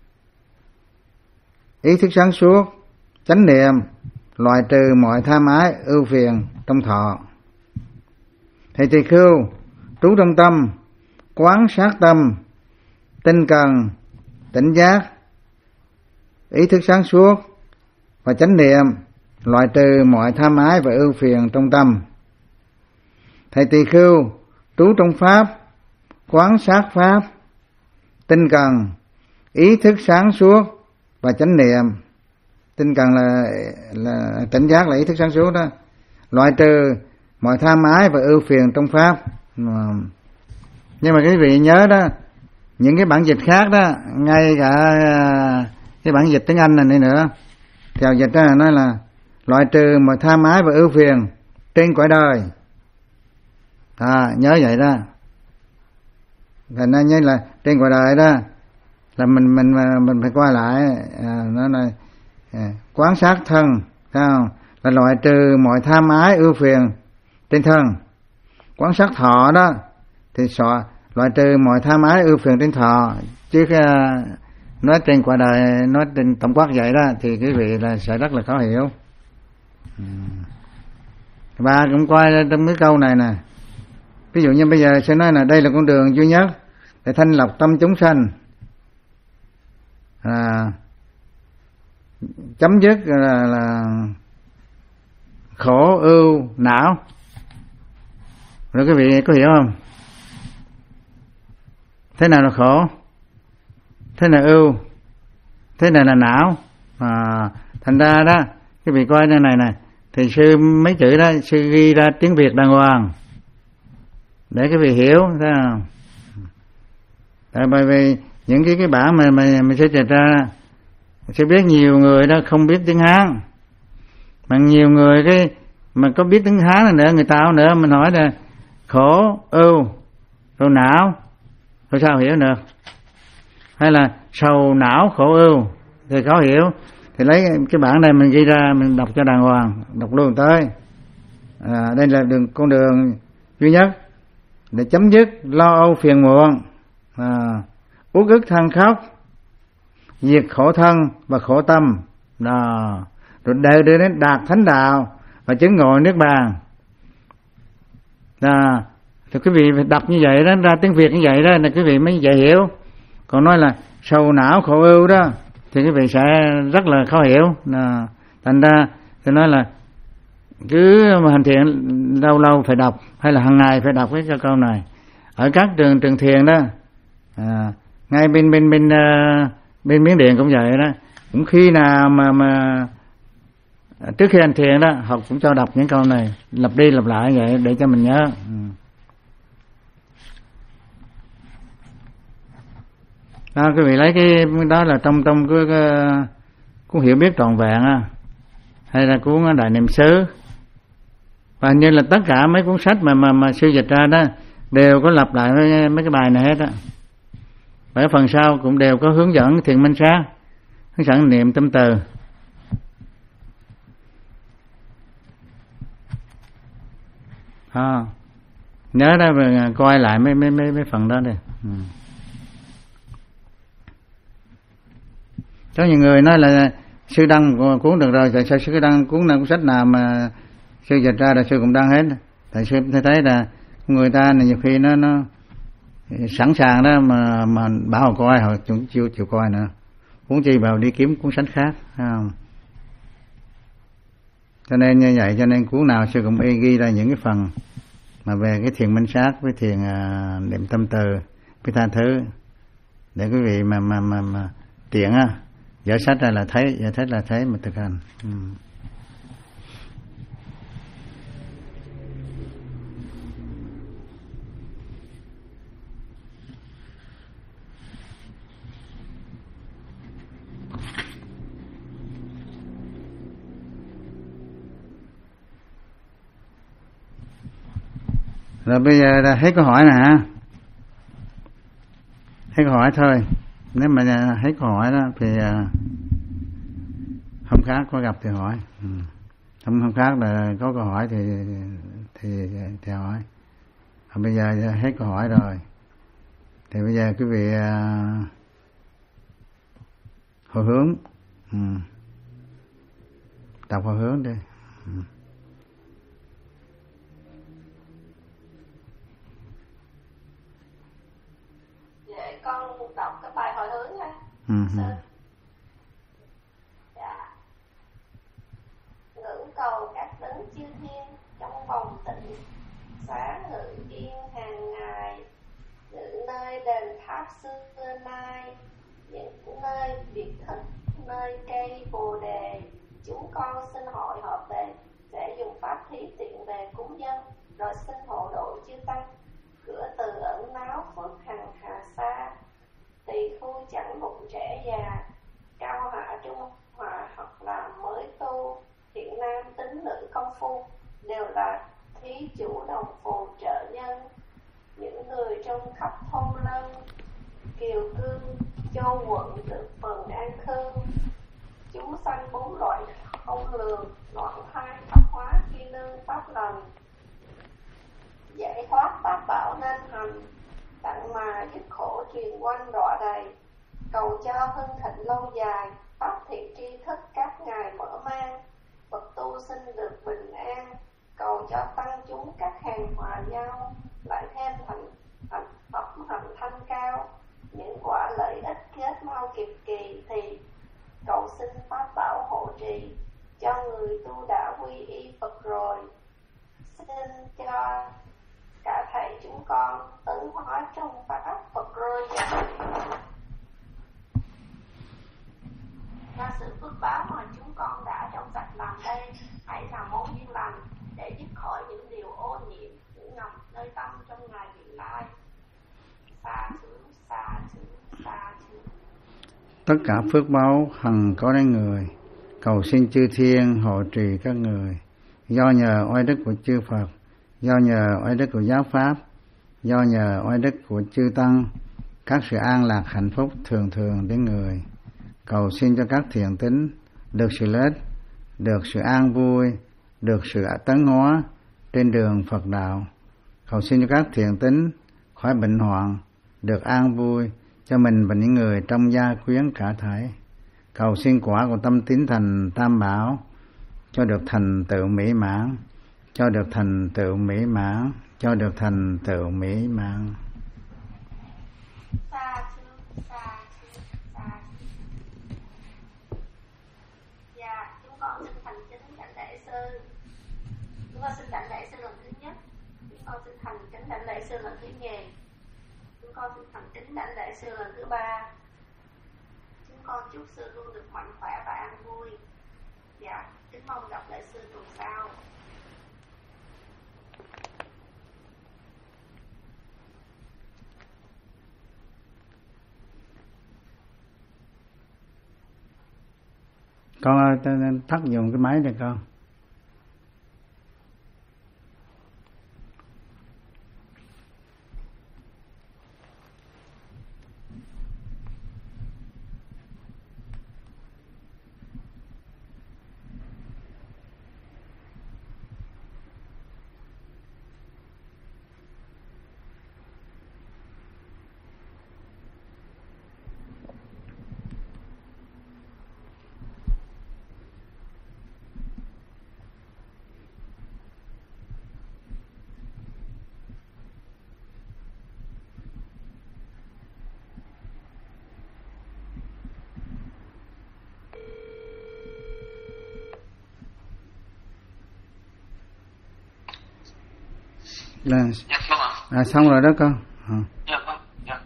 ý thức sáng suốt, chánh niệm, loại trừ mọi tham ái ưu phiền trong thọ. Thầy tỳ khưu trú trong tâm, quán sát tâm, tinh cần, tỉnh giác, ý thức sáng suốt và chánh niệm, loại trừ mọi tham ái và ưu phiền trong tâm. Thầy tỳ khưu trú trong pháp, quán sát pháp, tinh cần, ý thức sáng suốt và chánh niệm. Tinh cần là, là tỉnh giác, là ý thức sáng suốt đó, loại trừ mọi tham ái và ưu phiền trong pháp. Nhưng mà quý vị nhớ đó, những cái bản dịch khác đó, ngay cả cái bản dịch tiếng Anh này này nữa, theo dịch đó nói là loại trừ mọi tham ái và ưu phiền trên cõi đời. À, nhớ vậy đó. Thành ra như là trên cõi đời đó là mình mình mình phải qua lại, à, nó là à, quán sát thân, thấy không? Là loại trừ mọi tham ái ưu phiền trên thân. Quán sát thọ đó thì sọ loại trừ mọi tham ái ưu phiền trên thọ, chứ uh, nói trên quả đời, nói trên tổng quát vậy đó thì quý vị là sẽ rất là khó hiểu. Ba cũng coi trong cái câu này nè, ví dụ như bây giờ sẽ nói là đây là con đường duy nhất để thanh lọc tâm chúng sanh, à, chấm dứt là, là khổ ưu não. Rồi quý vị có hiểu không? Thế nào là khổ, thế nào ưu, thế nào là não. À, thành ra đó quý vị coi như này này thì sư mấy chữ đó sư ghi ra tiếng Việt đàng hoàng để quý vị hiểu, thấy không? Tại bởi vì những cái cái bản mà mà mình sẽ dịch ra, sẽ biết nhiều người đó không biết tiếng Hán, mà nhiều người cái mà có biết tiếng Hán nữa, người ta nữa mình hỏi là khổ ưu rồi não, rồi sao hiểu được? Hay là sầu não khổ ưu thì khó hiểu, thì lấy cái bản này mình ghi ra mình đọc cho đàng hoàng, đọc luôn tới. À, đây là đường con đường duy nhất để chấm dứt lo âu phiền muộn, à, uất ức than khóc, diệt khổ thân và khổ tâm, đó, rồi đều đưa đến đạt thánh đạo và chứng ngộ niết bàn. À, thì quý vị phải đọc như vậy đó, ra tiếng Việt như vậy đó là quý vị mới dễ hiểu. Còn nói là sầu não khổ ưu đó thì quý vị sẽ rất là khó hiểu. À, thành ra tôi nói là cứ mà hành thiện lâu lâu phải đọc, hay là hàng ngày phải đọc cái câu này. Ở các trường trường thiền đó, à, ngay bên bên bên uh, bên Miến Điện cũng vậy đó, cũng khi nào mà mà trước khi hành thiền đó học cũng cho đọc những câu này, lặp đi lặp lại vậy để cho mình nhớ. Ừ. Đó, quý vị lấy cái đó là trong trong cái, cái cuốn Hiểu Biết Trọn Vẹn á, hay là cuốn Đại Niệm Xứ, và như là tất cả mấy cuốn sách mà mà mà sư dịch ra đó đều có lặp lại mấy, mấy cái bài này hết á. Và ở phần sau cũng đều có hướng dẫn thiền minh sát, hướng dẫn niệm tâm từ. À, nhớ đó và coi lại mấy mấy mấy, mấy phần đó đi. Ừ. Có nhiều người nói là sư đăng cuốn được rồi, tại sao sư đăng cuốn nào cuốn sách nào mà sư dịch ra là sư cũng đăng hết. Tại sư thấy là người ta này nhiều khi nó nó sẵn sàng đó mà mà bảo họ coi họ cũng chưa chịu coi nữa, cuốn chi vào đi kiếm cuốn sách khác, không? Cho nên như vậy, cho nên cuốn nào sư cũng ghi ra những cái phần mà về cái thiền minh sát với thiền uh, niệm tâm từ với tha thứ, để quý vị mà mà mà, mà tiện á, dở sách ra là thấy, dở sách là thấy mà thực hành. Ừ. Rồi bây giờ là hết câu hỏi nè ha. Hết câu hỏi thôi. Nếu mà hết câu hỏi đó thì Hôm khác có gặp thì hỏi. Ừ. Hôm hôm khác là có câu hỏi thì thì thì hỏi. À, bây giờ hết câu hỏi rồi. Thì bây giờ quý vị uh, hồi hướng. Ừ. Đọc hồi hướng đi. Ừ. Vậy con đọc cái bài hồi hướng nha. Ừ. Dạ. Ngưỡng cầu các đấng chư thiên trong vòng tịnh xá ngự yên hàng ngày, ngự nơi đền tháp xưa nay, những nơi biệt thất, nơi cây bồ đề, chúng con xin hội họp về sẽ dùng pháp thí tiện về cúng dân, rồi xin hộ độ chư tăng. Cửa từ ẩn náu phước hằng hà sa, tỳ khu chẳng bụng trẻ già, cao hạ trung hòa hoặc là mới tu, thiện nam tín nữ công phu, đều là thí chủ đồng phù trợ nhân. Những người trong khắp thôn lân, kiều cương, châu quận được phần an khư, chúng sanh bốn loại không lường, loạn thai pháp hóa khi nương pháp lành, giải thoát pháp bảo nên hành, tặng mà dứt khổ truyền quanh đọa đầy, cầu cho hưng thịnh lâu dài, pháp thiện tri thức các ngài mở mang, Phật tu sinh được bình an, cầu cho tăng chúng các hàng hòa nhau, lại thêm thành thành phẩm hành thanh cao, những quả lợi ích kết mau kịp kỳ, thì cầu xin pháp bảo hộ trì cho người tu đã quy y Phật rồi. Xin cho cả thầy chúng con tấn hóa trong pháp Phật rồi. Ra sự phước báo mà chúng con đã trong sạch làm đây, hãy làm món duyên lành để dứt khỏi những điều ô nhiễm những ngầm nơi tâm trong ngày vị lai. Sa thú, sa thú, sa thú. Tất cả phước báo hằng có đến người, cầu xin chư thiên hộ trì các người. Do nhờ oai đức của chư Phật, do nhờ oai đức của giáo pháp, do nhờ oai đức của chư tăng, các sự an lạc hạnh phúc thường thường đến người. Cầu xin cho các thiện tín được sự lợi ích, được sự an vui, được sự tấn hóa trên đường Phật đạo. Cầu xin cho các thiện tín khỏi bệnh hoạn, được an vui cho mình và những người trong gia quyến cả thảy. Cầu xin quả của tâm tín thành Tam Bảo cho được thành tựu mỹ mãn, cho được thành tựu mỹ mãn, cho được thành tựu mỹ mãn. Chúng con xin đảnh lễ sư lần thứ nhất, chúng con xin thành kính đảnh lễ sư lần thứ nhì, chúng con xin thành kính đảnh lễ sư lần thứ ba. Chúng con chúc sư luôn được mạnh khỏe và an vui. Dạ, kính mong gặp lại sư tuần sau. Con ơi, tắt dùng cái máy này con. Là, Dạ, vâng ạ. à, xong rồi đó con. À. Dạ, vâng. Dạ.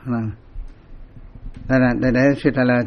Vâng. Đây là để, để sư trả lời